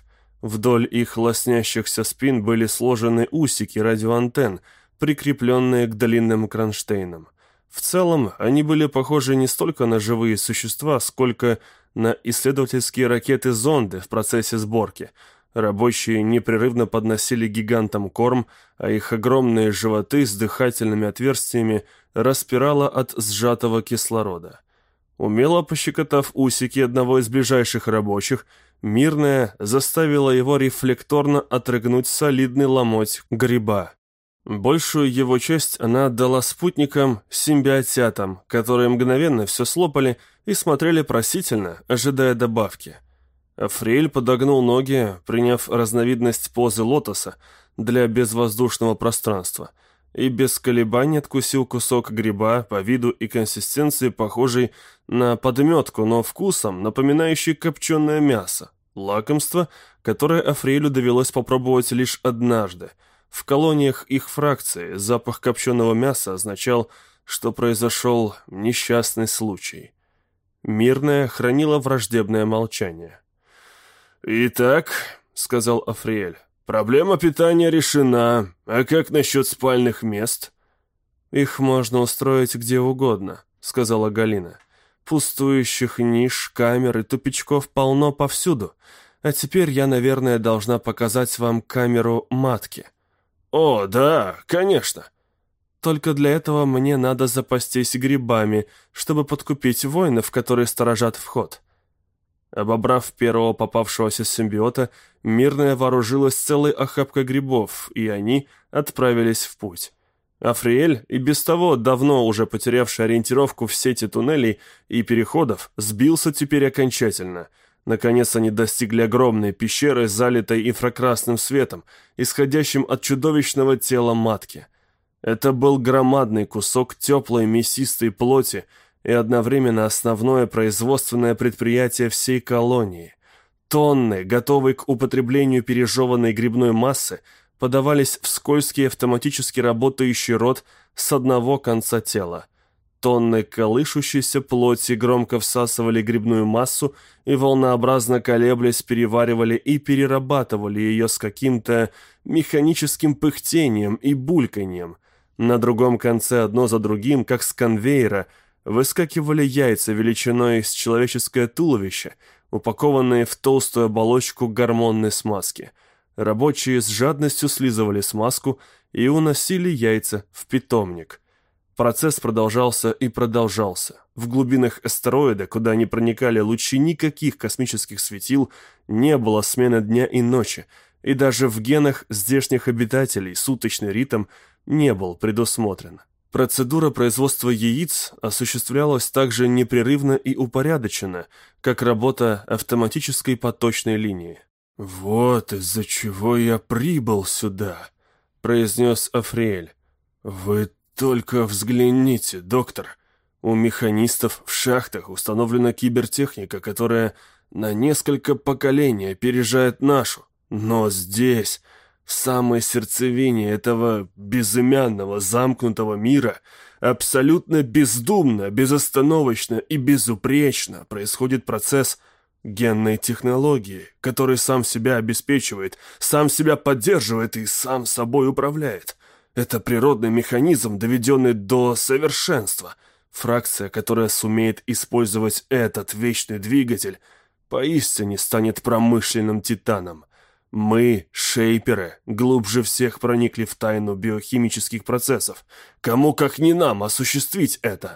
Вдоль их лоснящихся спин были сложены усики радиоантенн, прикрепленные к длинным кронштейнам. В целом, они были похожи не столько на живые существа, сколько на исследовательские ракеты-зонды в процессе сборки. Рабочие непрерывно подносили гигантам корм, а их огромные животы с дыхательными отверстиями распирало от сжатого кислорода. Умело пощекотав усики одного из ближайших рабочих, Мирная заставила его рефлекторно отрыгнуть солидный ломоть гриба. Большую его часть она отдала спутникам-симбиотятам, которые мгновенно все слопали и смотрели просительно, ожидая добавки. Африэль подогнул ноги, приняв разновидность позы лотоса для безвоздушного пространства, и без колебаний откусил кусок гриба, по виду и консистенции похожий на подметку, но вкусом напоминающий копченое мясо. Лакомство, которое Африэлю довелось попробовать лишь однажды. В колониях их фракции запах копченого мяса означал, что произошел несчастный случай. Мирная хранила враждебное молчание. «Итак», — сказал Африэль, — «проблема питания решена. А как насчет спальных мест?» «Их можно устроить где угодно», — сказала Галина. «Пустующих ниш, камер и тупичков полно повсюду. А теперь я, наверное, должна показать вам камеру матки». «О, да, конечно». «Только для этого мне надо запастись грибами, чтобы подкупить воинов, которые сторожат вход». Обобрав первого попавшегося симбиота, Мирная вооружилась целой охапкой грибов, и они отправились в путь. Африэль, и без того давно уже потерявший ориентировку в сети туннелей и переходов, сбился теперь окончательно. Наконец они достигли огромной пещеры, залитой инфракрасным светом, исходящим от чудовищного тела матки. Это был громадный кусок теплой мясистой плоти и одновременно основное производственное предприятие всей колонии. Тонны, готовые к употреблению пережеванной грибной массы, подавались в скользкий автоматически работающий рот с одного конца тела. Тонны колышущейся плоти громко всасывали грибную массу и, волнообразно колеблясь, переваривали и перерабатывали ее с каким-то механическим пыхтением и бульканьем. На другом конце одно за другим, как с конвейера, выскакивали яйца величиной с человеческое туловище, упакованные в толстую оболочку гормонной смазки. Рабочие с жадностью слизывали смазку и уносили яйца в питомник. Процесс продолжался и продолжался. В глубинах астероида, куда не проникали лучи никаких космических светил, не было смены дня и ночи, и даже в генах здешних обитателей суточный ритм не был предусмотрен. Процедура производства яиц осуществлялась также непрерывно и упорядоченно, как работа автоматической поточной линии. «Вот из-за чего я прибыл сюда», — произнес Африэль. «Вы только взгляните, доктор. У механистов в шахтах установлена кибертехника, которая на несколько поколений опережает нашу. Но здесь, в самой сердцевине этого безымянного замкнутого мира, абсолютно бездумно, безостановочно и безупречно происходит процесс генной технологии, который сам себя обеспечивает, сам себя поддерживает и сам собой управляет. Это природный механизм, доведенный до совершенства. Фракция, которая сумеет использовать этот вечный двигатель, поистине станет промышленным титаном. Мы, шейперы, глубже всех проникли в тайну биохимических процессов. Кому, как не нам, осуществить это?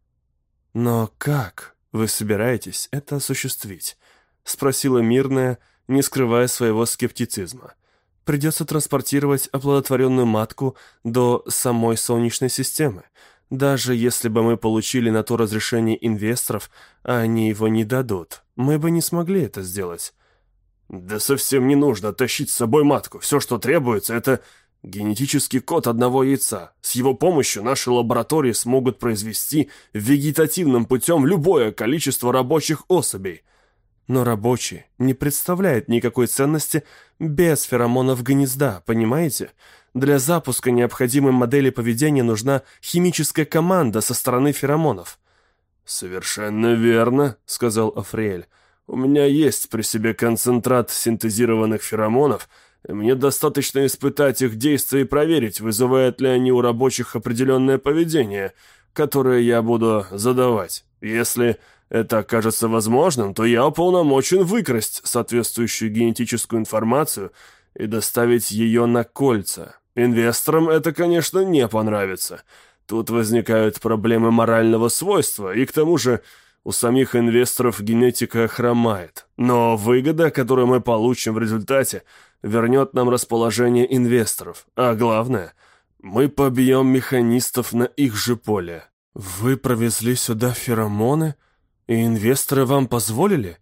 «Но как вы собираетесь это осуществить?» — спросила Мирная, не скрывая своего скептицизма. «Придется транспортировать оплодотворенную матку до самой Солнечной системы. Даже если бы мы получили на то разрешение инвесторов, а они его не дадут, мы бы не смогли это сделать». «Да совсем не нужно тащить с собой матку. Все, что требуется, это генетический код одного яйца. С его помощью наши лаборатории смогут произвести вегетативным путем любое количество рабочих особей». «Но рабочий не представляет никакой ценности без феромонов гнезда, понимаете? Для запуска необходимой модели поведения нужна химическая команда со стороны феромонов». «Совершенно верно», — сказал Африэль. У меня есть при себе концентрат синтезированных феромонов, и мне достаточно испытать их действия и проверить, вызывают ли они у рабочих определенное поведение, которое я буду задавать. Если это окажется возможным, то я уполномочен выкрасть соответствующую генетическую информацию и доставить ее на кольца. Инвесторам это, конечно, не понравится. Тут возникают проблемы морального свойства, и к тому же у самих инвесторов генетика хромает. Но выгода, которую мы получим в результате, вернет нам расположение инвесторов. А главное, мы побьем механистов на их же поле. Вы провезли сюда феромоны, и инвесторы вам позволили?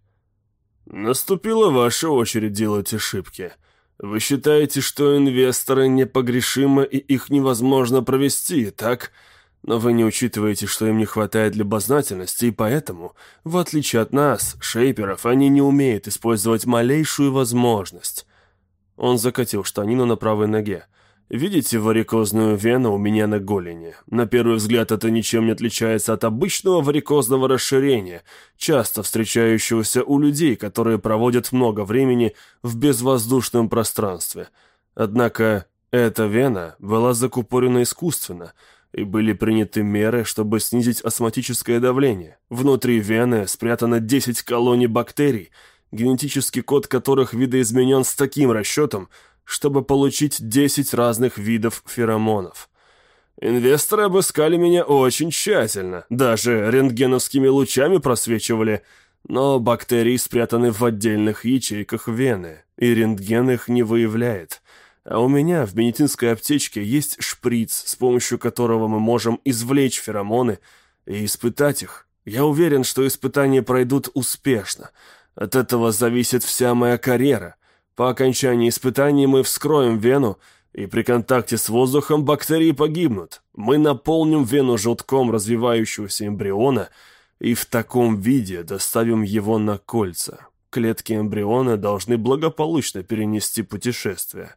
Наступила ваша очередь делать ошибки. Вы считаете, что инвесторы непогрешимы и их невозможно провести, так? Но вы не учитываете, что им не хватает любознательности, и поэтому, в отличие от нас, шейперов, они не умеют использовать малейшую возможность. Он закатил штанину на правой ноге. Видите варикозную вену у меня на голени? На первый взгляд это ничем не отличается от обычного варикозного расширения, часто встречающегося у людей, которые проводят много времени в безвоздушном пространстве. Однако эта вена была закупорена искусственно, и были приняты меры, чтобы снизить астматическое давление. Внутри вены спрятано десять колоний бактерий, генетический код которых видоизменен с таким расчетом, чтобы получить десять разных видов феромонов. Инвесторы обыскали меня очень тщательно, даже рентгеновскими лучами просвечивали, но бактерии спрятаны в отдельных ячейках вены, и рентген их не выявляет. А у меня в медицинской аптечке есть шприц, с помощью которого мы можем извлечь феромоны и испытать их. Я уверен, что испытания пройдут успешно. От этого зависит вся моя карьера. По окончании испытаний мы вскроем вену, и при контакте с воздухом бактерии погибнут. Мы наполним вену желтком развивающегося эмбриона и в таком виде доставим его на кольца. Клетки эмбриона должны благополучно перенести путешествие.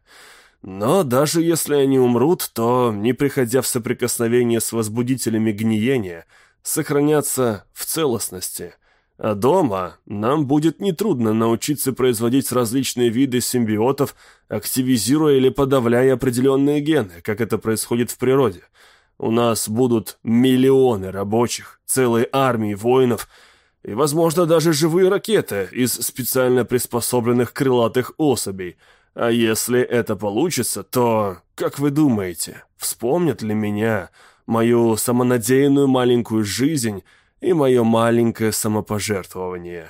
Но даже если они умрут, то, не приходя в соприкосновение с возбудителями гниения, сохранятся в целостности. А дома нам будет нетрудно научиться производить различные виды симбиотов, активизируя или подавляя определенные гены, как это происходит в природе. У нас будут миллионы рабочих, целые армии воинов и, возможно, даже живые ракеты из специально приспособленных крылатых особей. А если это получится, то, как вы думаете, вспомнят ли меня, мою самонадеянную маленькую жизнь и мое маленькое самопожертвование?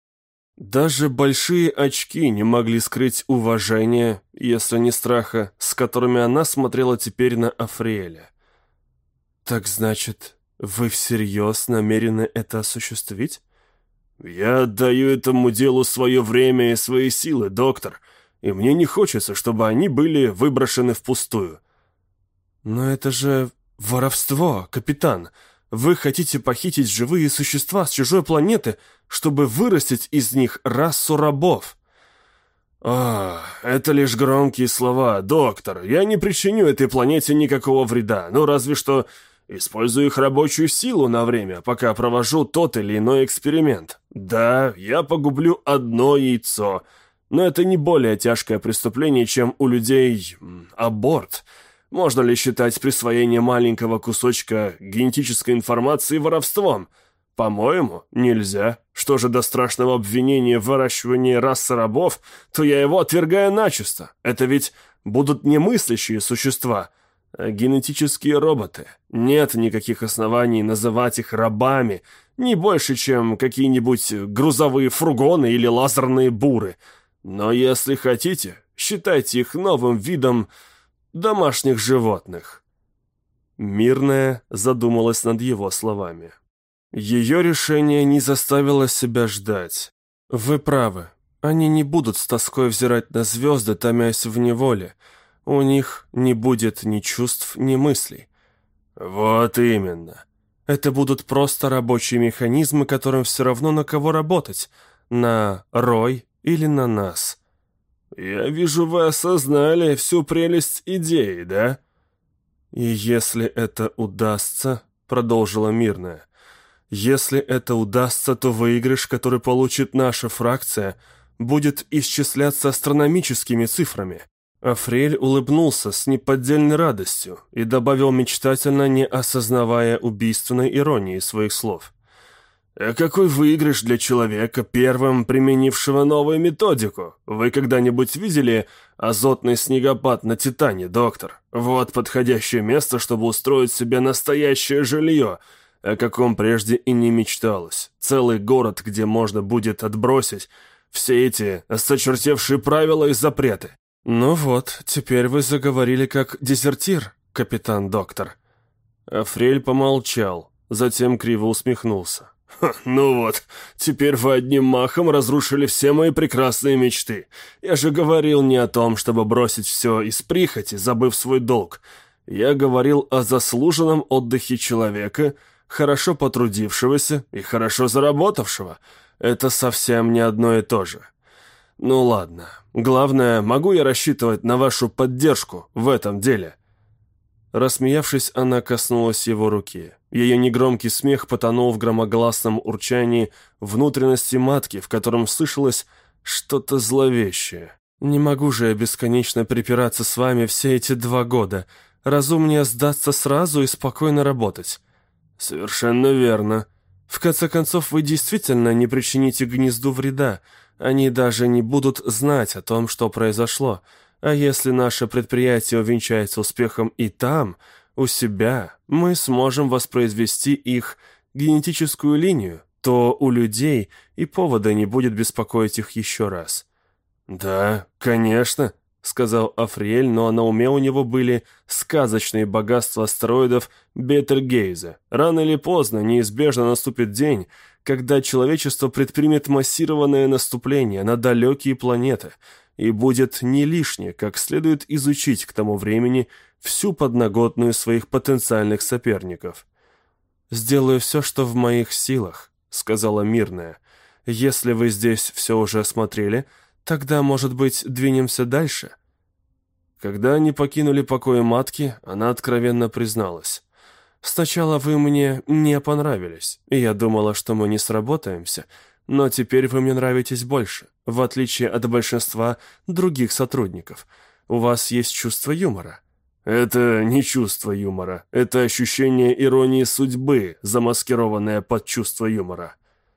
Даже большие очки не могли скрыть уважения, если не страха, с которыми она смотрела теперь на Африэля. «Так значит, вы всерьез намерены это осуществить?» «Я отдаю этому делу свое время и свои силы, доктор, и мне не хочется, чтобы они были выброшены впустую». «Но это же воровство, капитан. Вы хотите похитить живые существа с чужой планеты, чтобы вырастить из них расу рабов». «А, это лишь громкие слова, доктор. Я не причиню этой планете никакого вреда, ну разве что использую их рабочую силу на время, пока провожу тот или иной эксперимент. Да, я погублю одно яйцо, но это не более тяжкое преступление, чем у людей аборт. Можно ли считать присвоение маленького кусочка генетической информации воровством? По-моему, нельзя. Что же до страшного обвинения в выращивании расы рабов, то я его отвергаю начисто. Это ведь будут не мыслящие существа, а генетические роботы. Нет никаких оснований называть их рабами, не больше, чем какие-нибудь грузовые фургоны или лазерные буры. Но если хотите, считайте их новым видом домашних животных». Мирная задумалась над его словами. Ее решение не заставило себя ждать. «Вы правы. Они не будут с тоской взирать на звезды, томясь в неволе. У них не будет ни чувств, ни мыслей». «Вот именно. Это будут просто рабочие механизмы, которым все равно на кого работать. На Рой или на нас». «Я вижу, вы осознали всю прелесть идеи, да?» «И если это удастся, — продолжила Мирная, — Если это удастся, то выигрыш, который получит наша фракция, будет исчисляться астрономическими цифрами». Африэль улыбнулся с неподдельной радостью и добавил мечтательно, не осознавая убийственной иронии своих слов: «А какой выигрыш для человека, первым применившего новую методику? Вы когда-нибудь видели азотный снегопад на Титане, доктор? Вот подходящее место, чтобы устроить себе настоящее жилье, о каком прежде и не мечталось. Целый город, где можно будет отбросить все эти осточертевшие правила и запреты». «Ну вот, теперь вы заговорили как дезертир, капитан-доктор». Африэль помолчал, затем криво усмехнулся. Ха, «Ну вот, теперь вы одним махом разрушили все мои прекрасные мечты. Я же говорил не о том, чтобы бросить все из прихоти, забыв свой долг. Я говорил о заслуженном отдыхе человека, хорошо потрудившегося и хорошо заработавшего. Это совсем не одно и то же. Ну ладно, главное, могу я рассчитывать на вашу поддержку в этом деле?» Рассмеявшись, она коснулась его руки. Ее негромкий смех потонул в громогласном урчании внутренности матки, в котором слышалось что-то зловещее. «Не могу же я бесконечно припираться с вами все эти два года. Разумнее сдаться сразу и спокойно работать». «Совершенно верно. В конце концов, вы действительно не причините гнезду вреда. Они даже не будут знать о том, что произошло. А если наше предприятие увенчается успехом и там, у себя, мы сможем воспроизвести их генетическую линию, то у людей и повода не будет беспокоить их еще раз». «Да, конечно», — сказал Африэль, но на уме у него были сказочные богатства астероидов Бетельгейзе. Рано или поздно неизбежно наступит день, когда человечество предпримет массированное наступление на далекие планеты, и будет не лишне, как следует изучить к тому времени всю подноготную своих потенциальных соперников. «Сделаю все, что в моих силах», — сказала Мирная. «Если вы здесь все уже осмотрели, тогда, может быть, двинемся дальше?» Когда они покинули покои матки, она откровенно призналась: «Сначала вы мне не понравились, и я думала, что мы не сработаемся, но теперь вы мне нравитесь больше, в отличие от большинства других сотрудников. У вас есть чувство юмора». «Это не чувство юмора, это ощущение иронии судьбы, замаскированное под чувство юмора».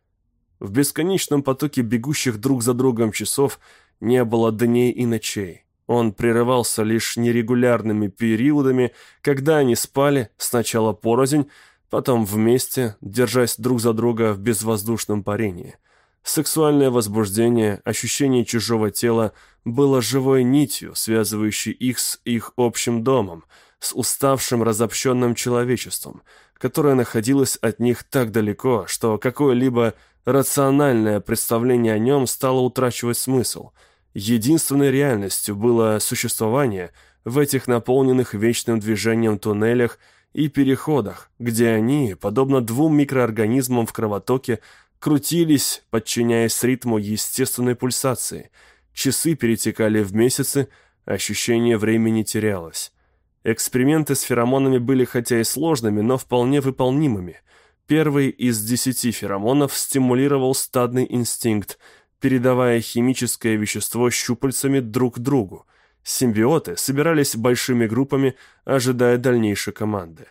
В бесконечном потоке бегущих друг за другом часов не было дней и ночей. Он прерывался лишь нерегулярными периодами, когда они спали сначала порознь, потом вместе, держась друг за друга в безвоздушном парении. Сексуальное возбуждение, ощущение чужого тела было живой нитью, связывающей их с их общим домом, с уставшим разобщенным человечеством, которое находилось от них так далеко, что какое-либо рациональное представление о нем стало утрачивать смысл. Единственной реальностью было существование в этих наполненных вечным движением туннелях и переходах, где они, подобно двум микроорганизмам в кровотоке, крутились, подчиняясь ритму естественной пульсации. Часы перетекали в месяцы, ощущение времени терялось. Эксперименты с феромонами были хотя и сложными, но вполне выполнимыми. Первый из десяти феромонов стимулировал стадный инстинкт, передавая химическое вещество щупальцами друг к другу. Симбиоты собирались большими группами, ожидая дальнейшей команды.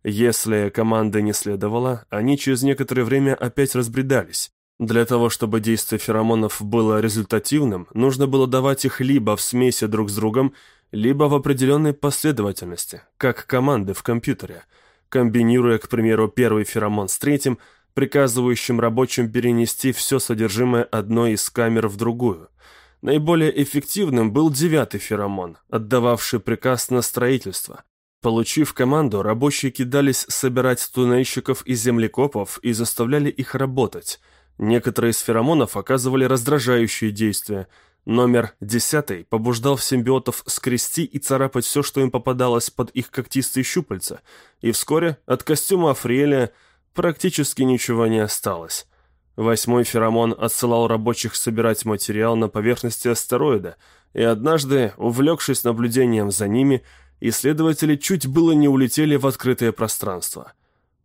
Если команды не следовало, они через некоторое время опять разбредались. Для того, чтобы действие феромонов было результативным, нужно было давать их либо в смеси друг с другом, либо в определенной последовательности, как команды в компьютере, комбинируя, к примеру, первый феромон с третьим, приказывающим рабочим перенести все содержимое одной из камер в другую. Наиболее эффективным был девятый феромон, отдававший приказ на строительство. Получив команду, рабочие кидались собирать туннельщиков и землекопов и заставляли их работать. Некоторые из феромонов оказывали раздражающие действия. Номер десятый побуждал симбиотов скрести и царапать все, что им попадалось под их когтистые щупальца, и вскоре от костюма Африэля практически ничего не осталось. Восьмой феромон отсылал рабочих собирать материал на поверхности астероида, и однажды, увлекшись наблюдением за ними, исследователи чуть было не улетели в открытое пространство.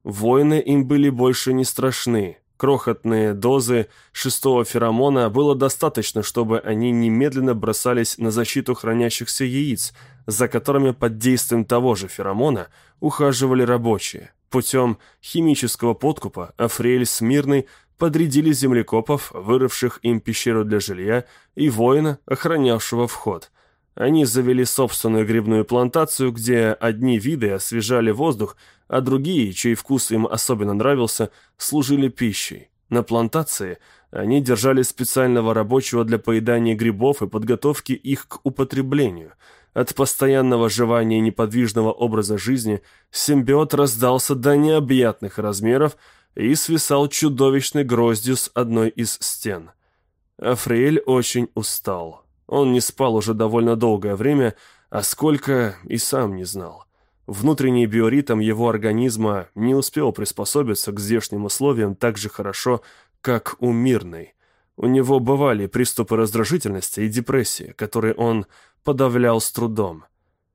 Воины им были больше не страшны. Крохотные дозы шестого феромона было достаточно, чтобы они немедленно бросались на защиту хранящихся яиц, за которыми под действием того же феромона ухаживали рабочие. Путем химического подкупа Африэль с Мирной подрядили землекопов, вырывших им пещеру для жилья, и воина, охранявшего вход. Они завели собственную грибную плантацию, где одни виды освежали воздух, а другие, чей вкус им особенно нравился, служили пищей. На плантации они держали специального рабочего для поедания грибов и подготовки их к употреблению. От постоянного жевания неподвижного образа жизни симбиот раздался до необъятных размеров и свисал чудовищной гроздью с одной из стен. Африэль очень устал. Он не спал уже довольно долгое время, а сколько и сам не знал. Внутренний биоритм его организма не успел приспособиться к здешним условиям так же хорошо, как у Мирной. У него бывали приступы раздражительности и депрессии, которые он подавлял с трудом.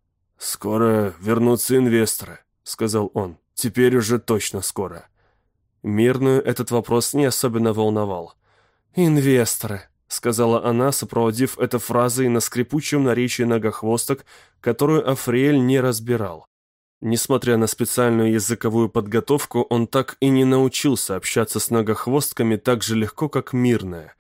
«Скоро вернутся инвесторы», — сказал он. «Теперь уже точно скоро». Мирную этот вопрос не особенно волновал. «Инвесторы», — сказала она, сопроводив это фразой на скрипучем наречии многохвосток, которую Африэль не разбирал. Несмотря на специальную языковую подготовку, он так и не научился общаться с многохвостками так же легко, как Мирная.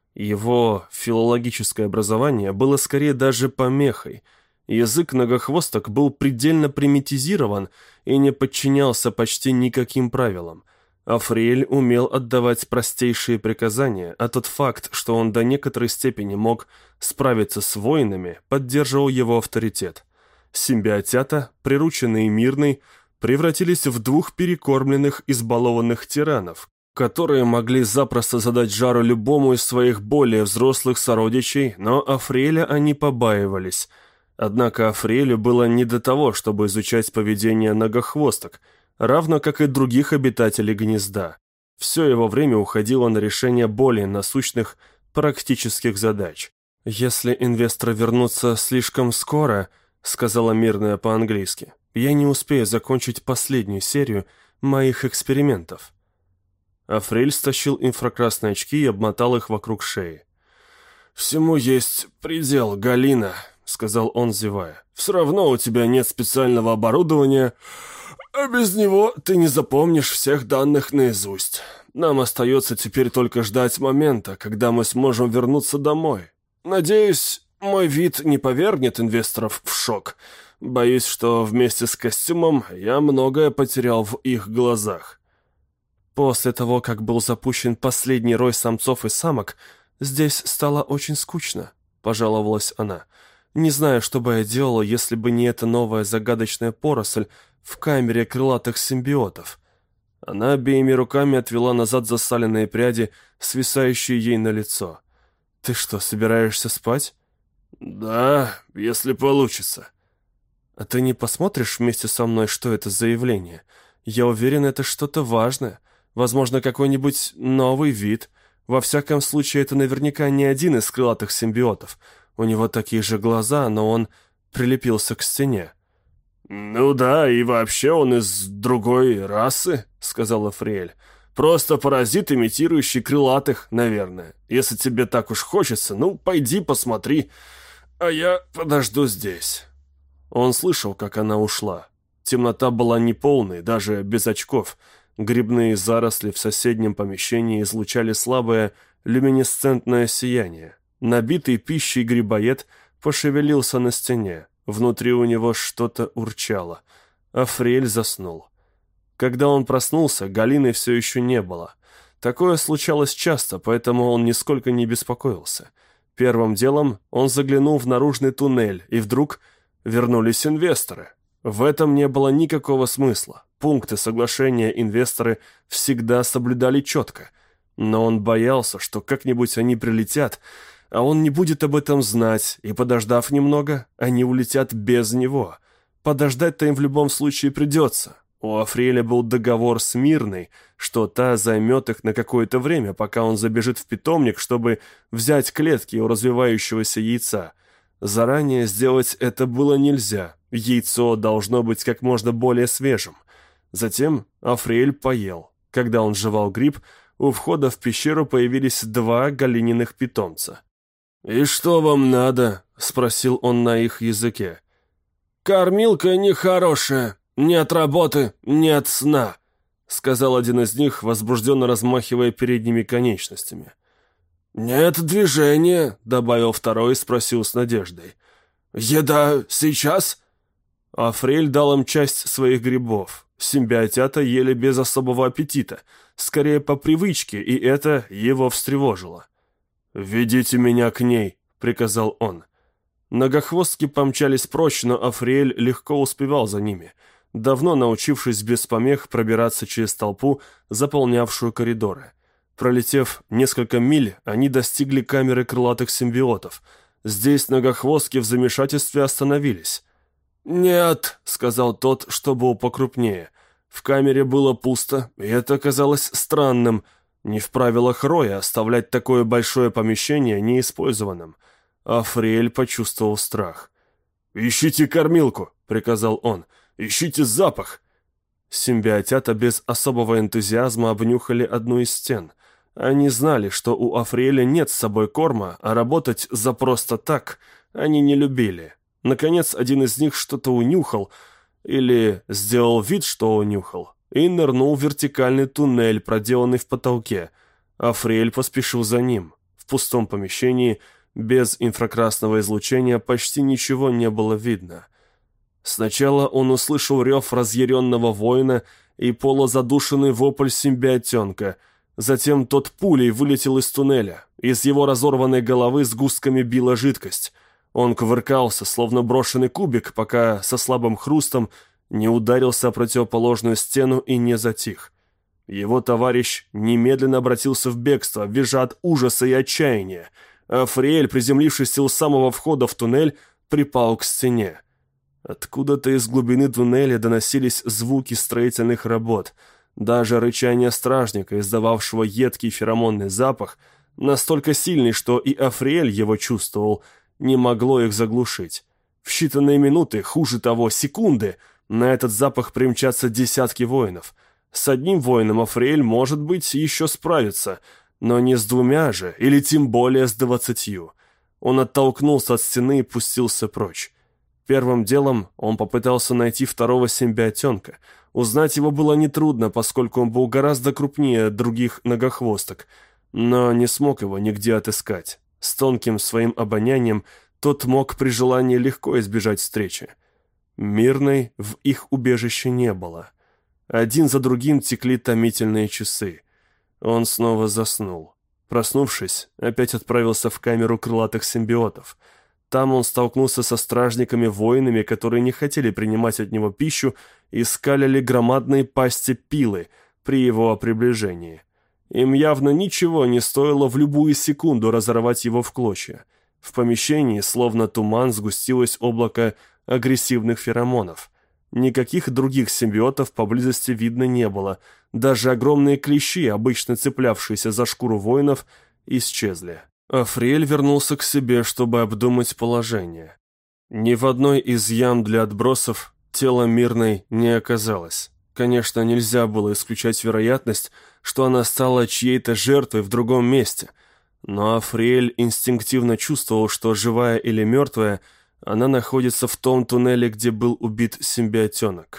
Его филологическое образование было скорее даже помехой. Язык многохвосток был предельно примитизирован и не подчинялся почти никаким правилам. Африэль умел отдавать простейшие приказания, а тот факт, что он до некоторой степени мог справиться с воинами, поддерживал его авторитет. Симбиотята, прирученные Мирной, превратились в двух перекормленных, избалованных тиранов, которые могли запросто задать жару любому из своих более взрослых сородичей, но Африэля они побаивались. Однако Африэлю было не до того, чтобы изучать поведение многохвосток, равно как и других обитателей гнезда. Все его время уходило на решение более насущных практических задач. «Если инвесторы вернутся слишком скоро», — сказала Мирная по-английски, — «я не успею закончить последнюю серию моих экспериментов». Африэль стащил инфракрасные очки и обмотал их вокруг шеи. «Всему есть предел, Галина», — сказал он, зевая. «Все равно у тебя нет специального оборудования, а без него ты не запомнишь всех данных наизусть. Нам остается теперь только ждать момента, когда мы сможем вернуться домой. Надеюсь, мой вид не повергнет инвесторов в шок. Боюсь, что вместе с костюмом я многое потерял в их глазах». «После того, как был запущен последний рой самцов и самок, здесь стало очень скучно», — пожаловалась она. «Не знаю, что бы я делала, если бы не эта новая загадочная поросль в камере крылатых симбиотов». Она обеими руками отвела назад засаленные пряди, свисающие ей на лицо. «Ты что, собираешься спать?» «Да, если получится». «А ты не посмотришь вместе со мной, что это за явление? Я уверен, это что-то важное. Возможно, какой-нибудь новый вид. Во всяком случае, это наверняка не один из крылатых симбиотов. У него такие же глаза, но он прилепился к стене». «Ну да, и вообще он из другой расы», — сказала Африэль. «Просто паразит, имитирующий крылатых, наверное. Если тебе так уж хочется, ну, пойди посмотри, а я подожду здесь». Он слышал, как она ушла. Темнота была неполной, даже без очков. Грибные заросли в соседнем помещении излучали слабое люминесцентное сияние. Набитый пищей грибоед пошевелился на стене. Внутри у него что-то урчало. Африэль заснул. Когда он проснулся, Галины все еще не было. Такое случалось часто, поэтому он нисколько не беспокоился. Первым делом он заглянул в наружный туннель, и вдруг вернулись инвесторы. В этом не было никакого смысла. Пункты соглашения инвесторы всегда соблюдали четко. Но он боялся, что как-нибудь они прилетят, а он не будет об этом знать, и, подождав немного, они улетят без него. Подождать-то им в любом случае придется. У Африэля был договор с Мирной, что та займет их на какое-то время, пока он забежит в питомник, чтобы взять клетки у развивающегося яйца. Заранее сделать это было нельзя. Яйцо должно быть как можно более свежим. Затем Африэль поел. Когда он жевал гриб, у входа в пещеру появились два Галининых питомца. «И что вам надо?» — спросил он на их языке. «Кормилка нехорошая, нет работы, нет сна», — сказал один из них, возбужденно размахивая передними конечностями. «Нет движения», — добавил второй и спросил с надеждой. «Еда сейчас?» Африэль дал им часть своих грибов. Симбиотята ели без особого аппетита, скорее по привычке, и это его встревожило. «Ведите меня к ней», — приказал он. Многохвостки помчались прочь, но Африэль легко успевал за ними, давно научившись без помех пробираться через толпу, заполнявшую коридоры. Пролетев несколько миль, они достигли камеры крылатых симбиотов. Здесь многохвостки в замешательстве остановились. «Нет», — сказал тот, что был покрупнее. В камере было пусто, и это казалось странным. Не в правилах Роя оставлять такое большое помещение неиспользованным. Африэль почувствовал страх. «Ищите кормилку», — приказал он. «Ищите запах». Симбиотята без особого энтузиазма обнюхали одну из стен. Они знали, что у Африэля нет с собой корма, а работать за просто так они не любили. Наконец, один из них что-то унюхал, или сделал вид, что унюхал, и нырнул в вертикальный туннель, проделанный в потолке. Африэль поспешил за ним. В пустом помещении, без инфракрасного излучения, почти ничего не было видно. Сначала он услышал рев разъяренного воина и полузадушенный вопль симбиотенка. Затем тот пулей вылетел из туннеля. Из его разорванной головы сгустками била жидкость. Он кувыркался, словно брошенный кубик, пока со слабым хрустом не ударился о противоположную стену и не затих. Его товарищ немедленно обратился в бегство, визжа от ужаса и отчаяния. Африэль, приземлившись у самого входа в туннель, припал к стене. Откуда-то из глубины туннеля доносились звуки строительных работ. Даже рычание стражника, издававшего едкий феромонный запах, настолько сильный, что и Африэль его чувствовал, не могло их заглушить. В считанные минуты, хуже того, секунды, на этот запах примчатся десятки воинов. С одним воином Африэль, может быть, еще справится, но не с двумя же, или тем более с двадцатью. Он оттолкнулся от стены и пустился прочь. Первым делом он попытался найти второго симбиотенка. Узнать его было нетрудно, поскольку он был гораздо крупнее других многохвосток, но не смог его нигде отыскать. С тонким своим обонянием тот мог при желании легко избежать встречи. Мирной в их убежище не было. Один за другим текли томительные часы. Он снова заснул. Проснувшись, опять отправился в камеру крылатых симбиотов. Там он столкнулся со стражниками-воинами, которые не хотели принимать от него пищу и скалили громадные пасти пилы при его приближении. Им явно ничего не стоило в любую секунду разорвать его в клочья. В помещении, словно туман, сгустилось облако агрессивных феромонов. Никаких других симбиотов поблизости видно не было. Даже огромные клещи, обычно цеплявшиеся за шкуру воинов, исчезли. Африэль вернулся к себе, чтобы обдумать положение. Ни в одной из ям для отбросов тело Мирной не оказалось. Конечно, нельзя было исключать вероятность, что она стала чьей-то жертвой в другом месте, но Африэль инстинктивно чувствовал, что живая или мертвая, она находится в том туннеле, где был убит симбиотенок.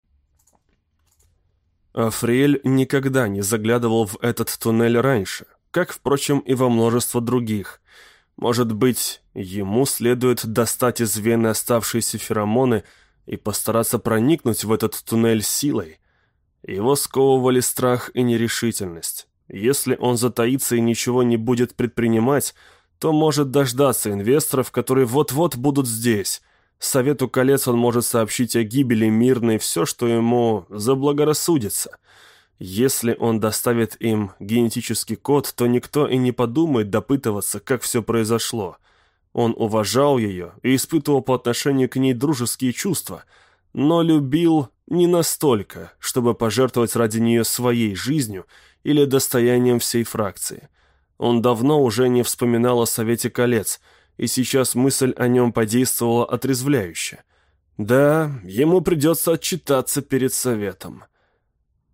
Африэль никогда не заглядывал в этот туннель раньше, как, впрочем, и во множество других. Может быть, ему следует достать из вены оставшиеся феромоны и постараться проникнуть в этот туннель силой. Его сковывали страх и нерешительность. Если он затаится и ничего не будет предпринимать, то может дождаться инвесторов, которые вот-вот будут здесь. Совету колец он может сообщить о гибели Мирной все, что ему заблагорассудится. Если он доставит им генетический код, то никто и не подумает допытываться, как все произошло. Он уважал ее и испытывал по отношению к ней дружеские чувства, но любил не настолько, чтобы пожертвовать ради нее своей жизнью или достоянием всей фракции. Он давно уже не вспоминал о Совете колец, и сейчас мысль о нем подействовала отрезвляюще. Да, ему придется отчитаться перед Советом.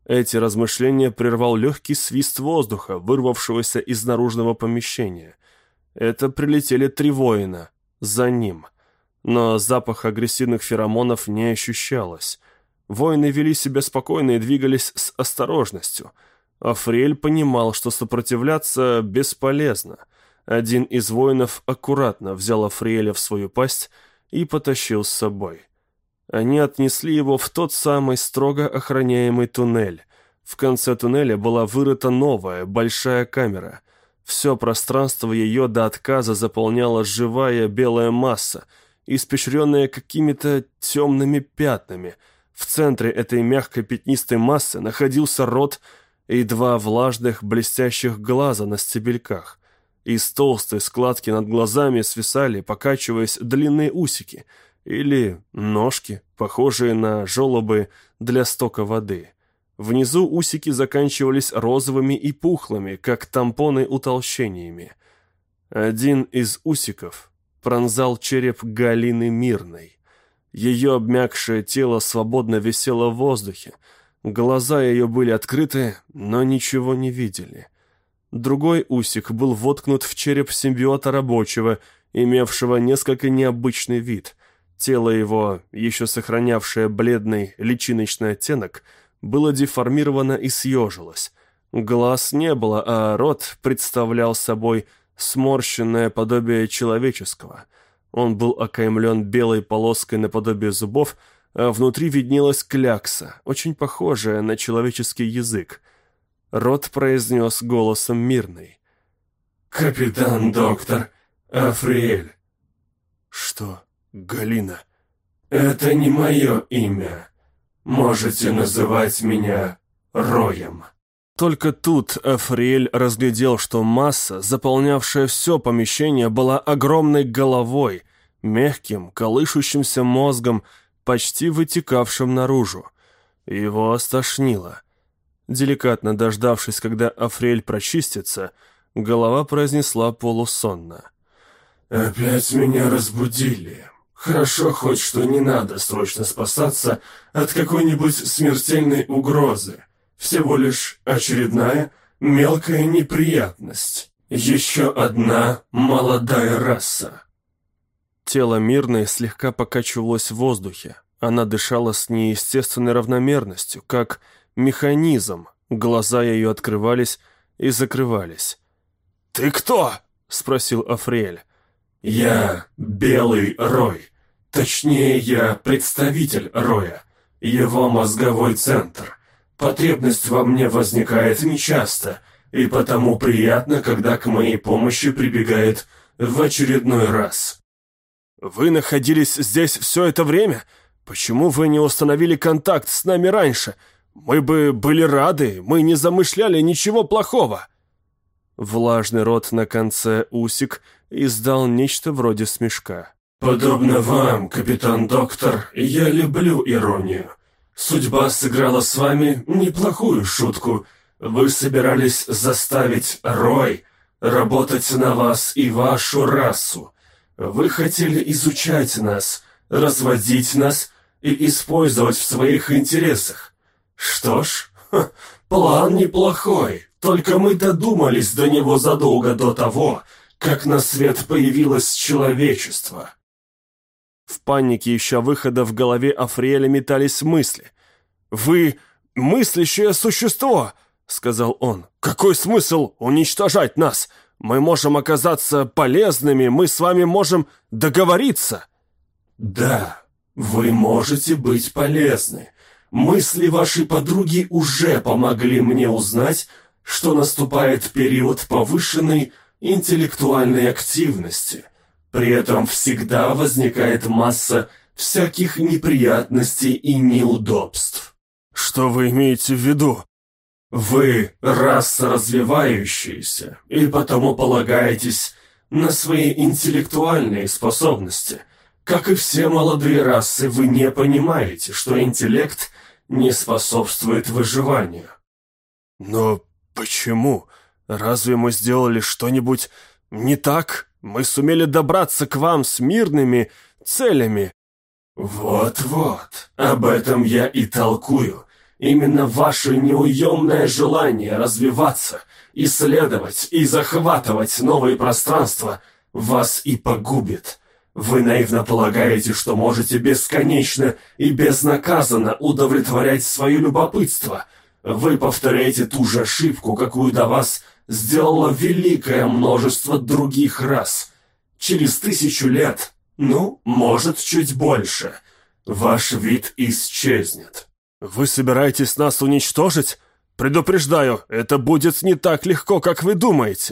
Эти размышления прервал легкий свист воздуха, вырвавшегося из наружного помещения. Это прилетели три воина. За ним. Но запах агрессивных феромонов не ощущалось. Воины вели себя спокойно и двигались с осторожностью. Африэль понимал, что сопротивляться бесполезно. Один из воинов аккуратно взял Африэля в свою пасть и потащил с собой. Они отнесли его в тот самый строго охраняемый туннель. В конце туннеля была вырыта новая, большая камера. Все пространство ее до отказа заполняла живая белая масса, испещренная какими-то темными пятнами. В центре этой мягкой пятнистой массы находился рот и два влажных блестящих глаза на стебельках. Из толстой складки над глазами свисали, покачиваясь, длинные усики или ножки, похожие на желобы для стока воды. Внизу усики заканчивались розовыми и пухлыми, как тампоны утолщениями. Один из усиков пронзал череп Галины Мирной. Ее обмякшее тело свободно висело в воздухе. Глаза ее были открыты, но ничего не видели. Другой усик был воткнут в череп симбиота рабочего, имевшего несколько необычный вид. Тело его, еще сохранявшее бледный личиночный оттенок, было деформировано и съежилось. Глаз не было, а рот представлял собой сморщенное подобие человеческого. Он был окаймлен белой полоской наподобие зубов, а внутри виднелась клякса, очень похожая на человеческий язык. Рот произнес голосом Мирной: «Капитан доктор Африэль». «Что, Галина?» «Это не мое имя. Можете называть меня Роем». Только тут Африэль разглядел, что масса, заполнявшая все помещение, была огромной головой, мягким, колышущимся мозгом, почти вытекавшим наружу. Его стошнило. Деликатно дождавшись, когда Африэль прочистится, голова произнесла полусонно: «Опять меня разбудили. Хорошо хоть, что не надо срочно спасаться от какой-нибудь смертельной угрозы. Всего лишь очередная мелкая неприятность. Еще одна молодая раса». Тело Мирной слегка покачивалось в воздухе. Она дышала с неестественной равномерностью, как механизм. Глаза ее открывались и закрывались. «Ты кто?» — спросил Африэль. «Я Белый Рой. Точнее, я представитель Роя, его мозговой центр. Потребность во мне возникает нечасто, и потому приятно, когда к моей помощи прибегает в очередной раз». «Вы находились здесь все это время? Почему вы не установили контакт с нами раньше? Мы бы были рады, мы не замышляли ничего плохого». Влажный рот на конце усик издал нечто вроде смешка. «Подобно вам, капитан доктор, я люблю иронию. Судьба сыграла с вами неплохую шутку. Вы собирались заставить Рой работать на вас и вашу расу. Вы хотели изучать нас, разводить нас и использовать в своих интересах. Что ж, ха, план неплохой, только мы додумались до него задолго до того, как на свет появилось человечество». В панике, ища выхода, в голове Африэля метались мысли. «Вы мыслящее существо!» — сказал он. «Какой смысл уничтожать нас? Мы можем оказаться полезными, мы с вами можем договориться». «Да, вы можете быть полезны. Мысли вашей подруги уже помогли мне узнать, что наступает период повышенной интеллектуальной активности. При этом всегда возникает масса всяких неприятностей и неудобств». «Что вы имеете в виду?» «Вы раса развивающаяся, и потому полагаетесь на свои интеллектуальные способности. Как и все молодые расы, вы не понимаете, что интеллект не способствует выживанию». «Но почему? Разве мы сделали что-нибудь не так? Мы сумели добраться к вам с мирными целями». «Вот-вот, об этом я и толкую. Именно ваше неуемное желание развиваться, исследовать и захватывать новые пространства вас и погубит. Вы наивно полагаете, что можете бесконечно и безнаказанно удовлетворять свое любопытство. Вы повторяете ту же ошибку, какую до вас сделало великое множество других рас. Через тысячу лет, ну, может, чуть больше, ваш вид исчезнет. Вы собираетесь нас уничтожить? Предупреждаю, это будет не так легко, как вы думаете.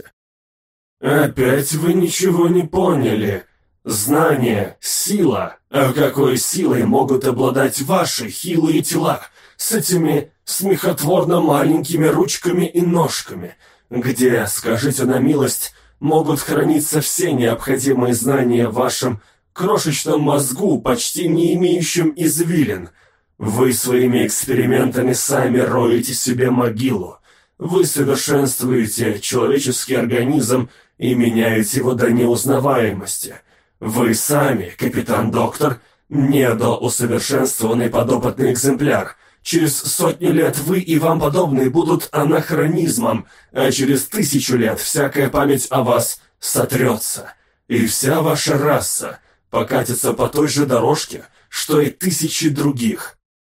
Опять вы ничего не поняли. Знание — сила. А какой силой могут обладать ваши хилые тела с этими смехотворно маленькими ручками и ножками, где, скажите на милость, могут храниться все необходимые знания в вашем крошечном мозгу, почти не имеющем извилин? Вы своими экспериментами сами роете себе могилу. Вы совершенствуете человеческий организм и меняете его до неузнаваемости. Вы сами, капитан-доктор, недоусовершенствованный подопытный экземпляр. Через сотню лет вы и вам подобные будут анахронизмом, а через тысячу лет всякая память о вас сотрется, и вся ваша раса покатится по той же дорожке, что и тысячи других.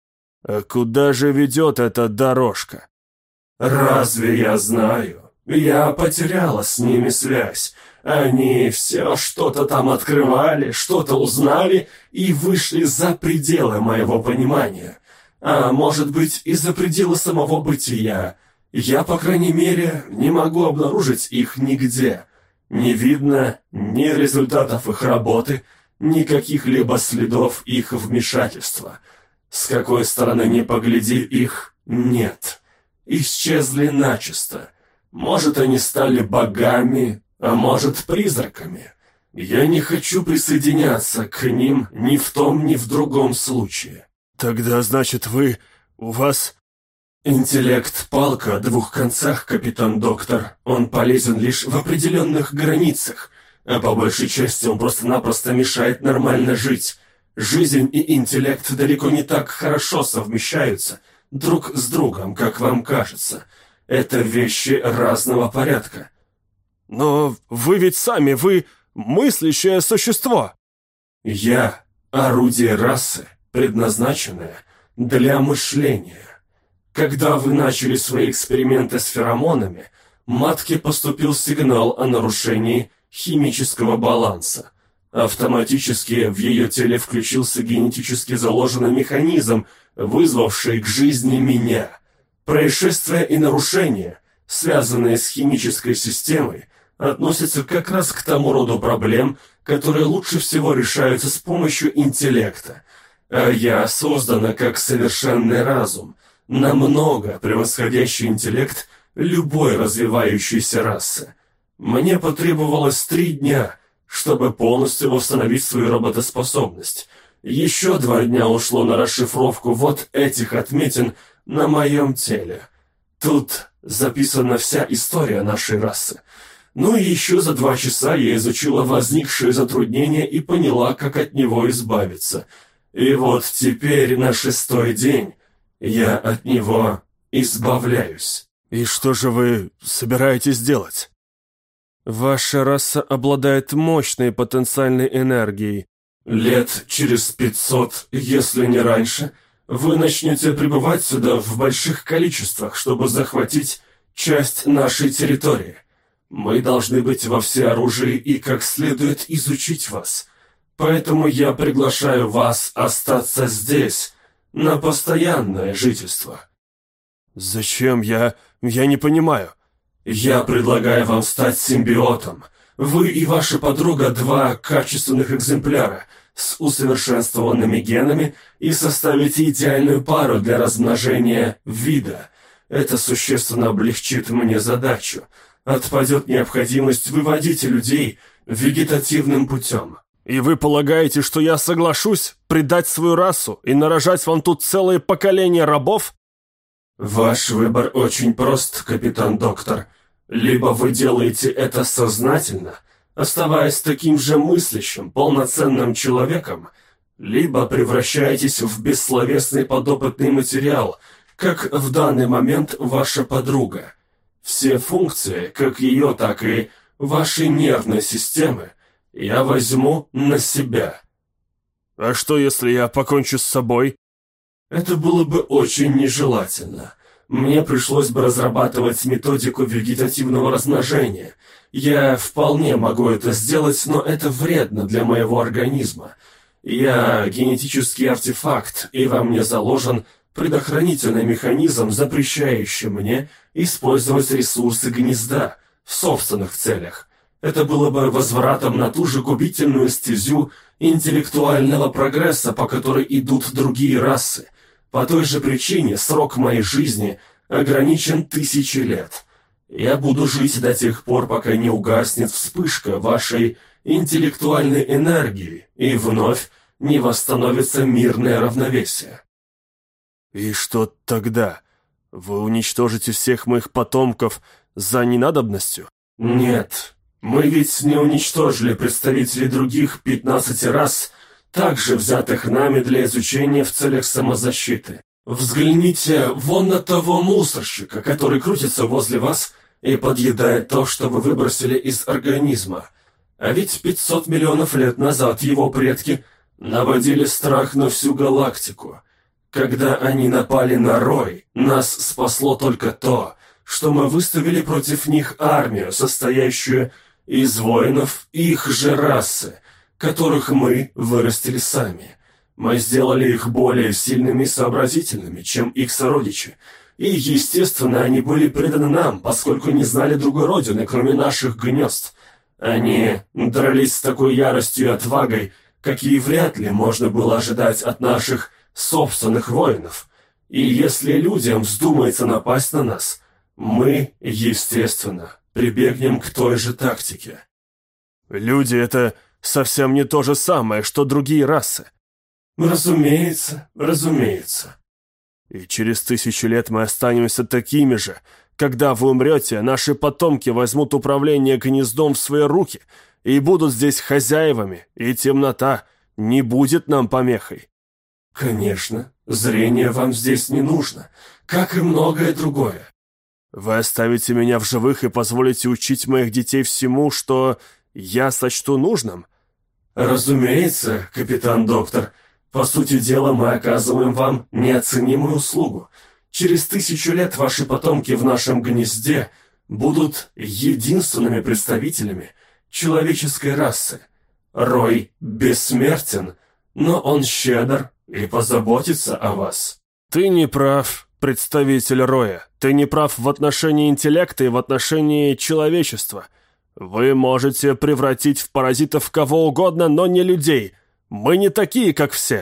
А куда же ведет эта дорожка? Разве я знаю? Я потеряла с ними связь. Они все что-то там открывали, что-то узнали и вышли за пределы моего понимания. А может быть, и за пределы самого бытия. Я, по крайней мере, не могу обнаружить их нигде. Не видно ни результатов их работы, ни каких-либо следов их вмешательства. С какой стороны ни погляди, их нет. Исчезли начисто. Может, они стали богами, а может, призраками. Я не хочу присоединяться к ним ни в том, ни в другом случае. Тогда, значит, вы... у вас... Интеллект — палка о двух концах, капитан-доктор. Он полезен лишь в определенных границах, а по большей части он просто-напросто мешает нормально жить. Жизнь и интеллект далеко не так хорошо совмещаются друг с другом, как вам кажется. Это вещи разного порядка. Но вы ведь сами, вы мыслящее существо. Я — орудие расы, предназначенное для мышления. Когда вы начали свои эксперименты с феромонами, матке поступил сигнал о нарушении химического баланса. Автоматически в ее теле включился генетически заложенный механизм, вызвавший к жизни меня. Происшествия и нарушения, связанные с химической системой, относятся как раз к тому роду проблем, которые лучше всего решаются с помощью интеллекта. А я создана как совершенный разум, намного превосходящий интеллект любой развивающейся расы. Мне потребовалось три дня, чтобы полностью восстановить свою работоспособность. Еще два дня ушло на расшифровку вот этих отметин на моем теле. Тут записана вся история нашей расы. Ну и еще за два часа я изучила возникшие затруднения и поняла, как от него избавиться. И вот теперь, на шестой день, я от него избавляюсь. И что же вы собираетесь делать? Ваша раса обладает мощной потенциальной энергией. Лет через пятьсот, если не раньше, вы начнете прибывать сюда в больших количествах, чтобы захватить часть нашей территории. Мы должны быть во всеоружии и как следует изучить вас. Поэтому я приглашаю вас остаться здесь, на постоянное жительство. Зачем? Я... я не понимаю. Я предлагаю вам стать симбиотом. Вы и ваша подруга — два качественных экземпляра с усовершенствованными генами и составите идеальную пару для размножения вида. Это существенно облегчит мне задачу. Отпадет необходимость выводить людей вегетативным путем. И вы полагаете, что я соглашусь предать свою расу и нарожать вам тут целое поколение рабов? Ваш выбор очень прост, капитан-доктор. Либо вы делаете это сознательно, оставаясь таким же мыслящим, полноценным человеком, либо превращаетесь в бессловесный подопытный материал, как в данный момент ваша подруга. Все функции, как ее, так и вашей нервной системы, я возьму на себя. А что, если я покончу с собой? Это было бы очень нежелательно. Мне пришлось бы разрабатывать методику вегетативного размножения. Я вполне могу это сделать, но это вредно для моего организма. Я генетический артефакт, и во мне заложен предохранительный механизм, запрещающий мне использовать ресурсы гнезда в собственных целях. Это было бы возвратом на ту же губительную стезю интеллектуального прогресса, по которой идут другие расы. По той же причине срок моей жизни ограничен тысячи лет. Я буду жить до тех пор, пока не угаснет вспышка вашей интеллектуальной энергии и вновь не восстановится мирное равновесие. И что тогда? Вы уничтожите всех моих потомков за ненадобностью? Нет, мы ведь не уничтожили представителей других пятнадцати рас, также взятых нами для изучения в целях самозащиты. Взгляните вон на того мусорщика, который крутится возле вас и подъедает то, что вы выбросили из организма. А ведь пятьсот миллионов лет назад его предки наводили страх на всю галактику. Когда они напали на Рой, нас спасло только то, что мы выставили против них армию, состоящую из воинов их же расы, которых мы вырастили сами. Мы сделали их более сильными и сообразительными, чем их сородичи. И, естественно, они были преданы нам, поскольку не знали другой родины, кроме наших гнезд. Они дрались с такой яростью и отвагой, какие вряд ли можно было ожидать от наших собственных воинов. И если людям вздумается напасть на нас, мы, естественно, прибегнем к той же тактике. Люди — это совсем не то же самое, что другие расы. Разумеется, разумеется. И через тысячу лет мы останемся такими же. Когда вы умрете, наши потомки возьмут управление гнездом в свои руки и будут здесь хозяевами, и темнота не будет нам помехой. Конечно, зрение вам здесь не нужно, как и многое другое. Вы оставите меня в живых и позволите учить моих детей всему, что я сочту нужным? Разумеется, капитан-доктор. По сути дела, мы оказываем вам неоценимую услугу. Через тысячу лет ваши потомки в нашем гнезде будут единственными представителями человеческой расы. Рой бессмертен, но он щедр и позаботится о вас. Ты не прав, представитель Роя. Ты не прав в отношении интеллекта и в отношении человечества. Вы можете превратить в паразитов кого угодно, но не людей. Мы не такие, как все.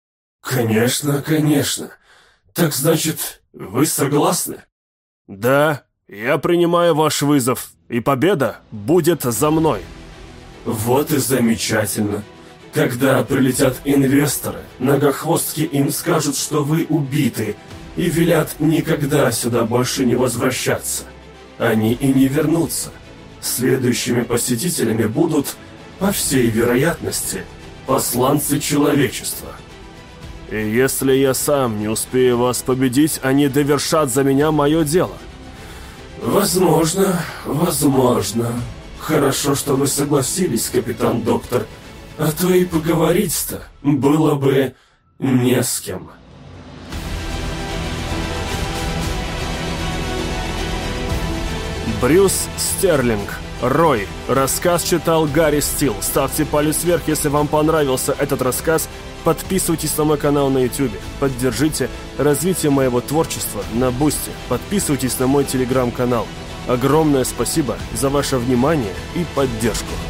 Конечно, конечно. Так значит, вы согласны? Да, я принимаю ваш вызов, и победа будет за мной. Вот и замечательно. Когда прилетят инвесторы, многохвостки им скажут, что вы убиты, и велят никогда сюда больше не возвращаться. Они и не вернутся. Следующими посетителями будут, по всей вероятности, посланцы человечества. И если я сам не успею вас победить, они довершат за меня мое дело. Возможно, возможно. Хорошо, что вы согласились, капитан-доктор. А то и поговорить-то было бы не с кем. Брюс Стерлинг. Рой. Рассказ читал Гарри Стил. Ставьте палец вверх, если вам понравился этот рассказ. Подписывайтесь на мой канал на YouTube. Поддержите развитие моего творчества на Бусти. Подписывайтесь на мой телеграм-канал. Огромное спасибо за ваше внимание и поддержку.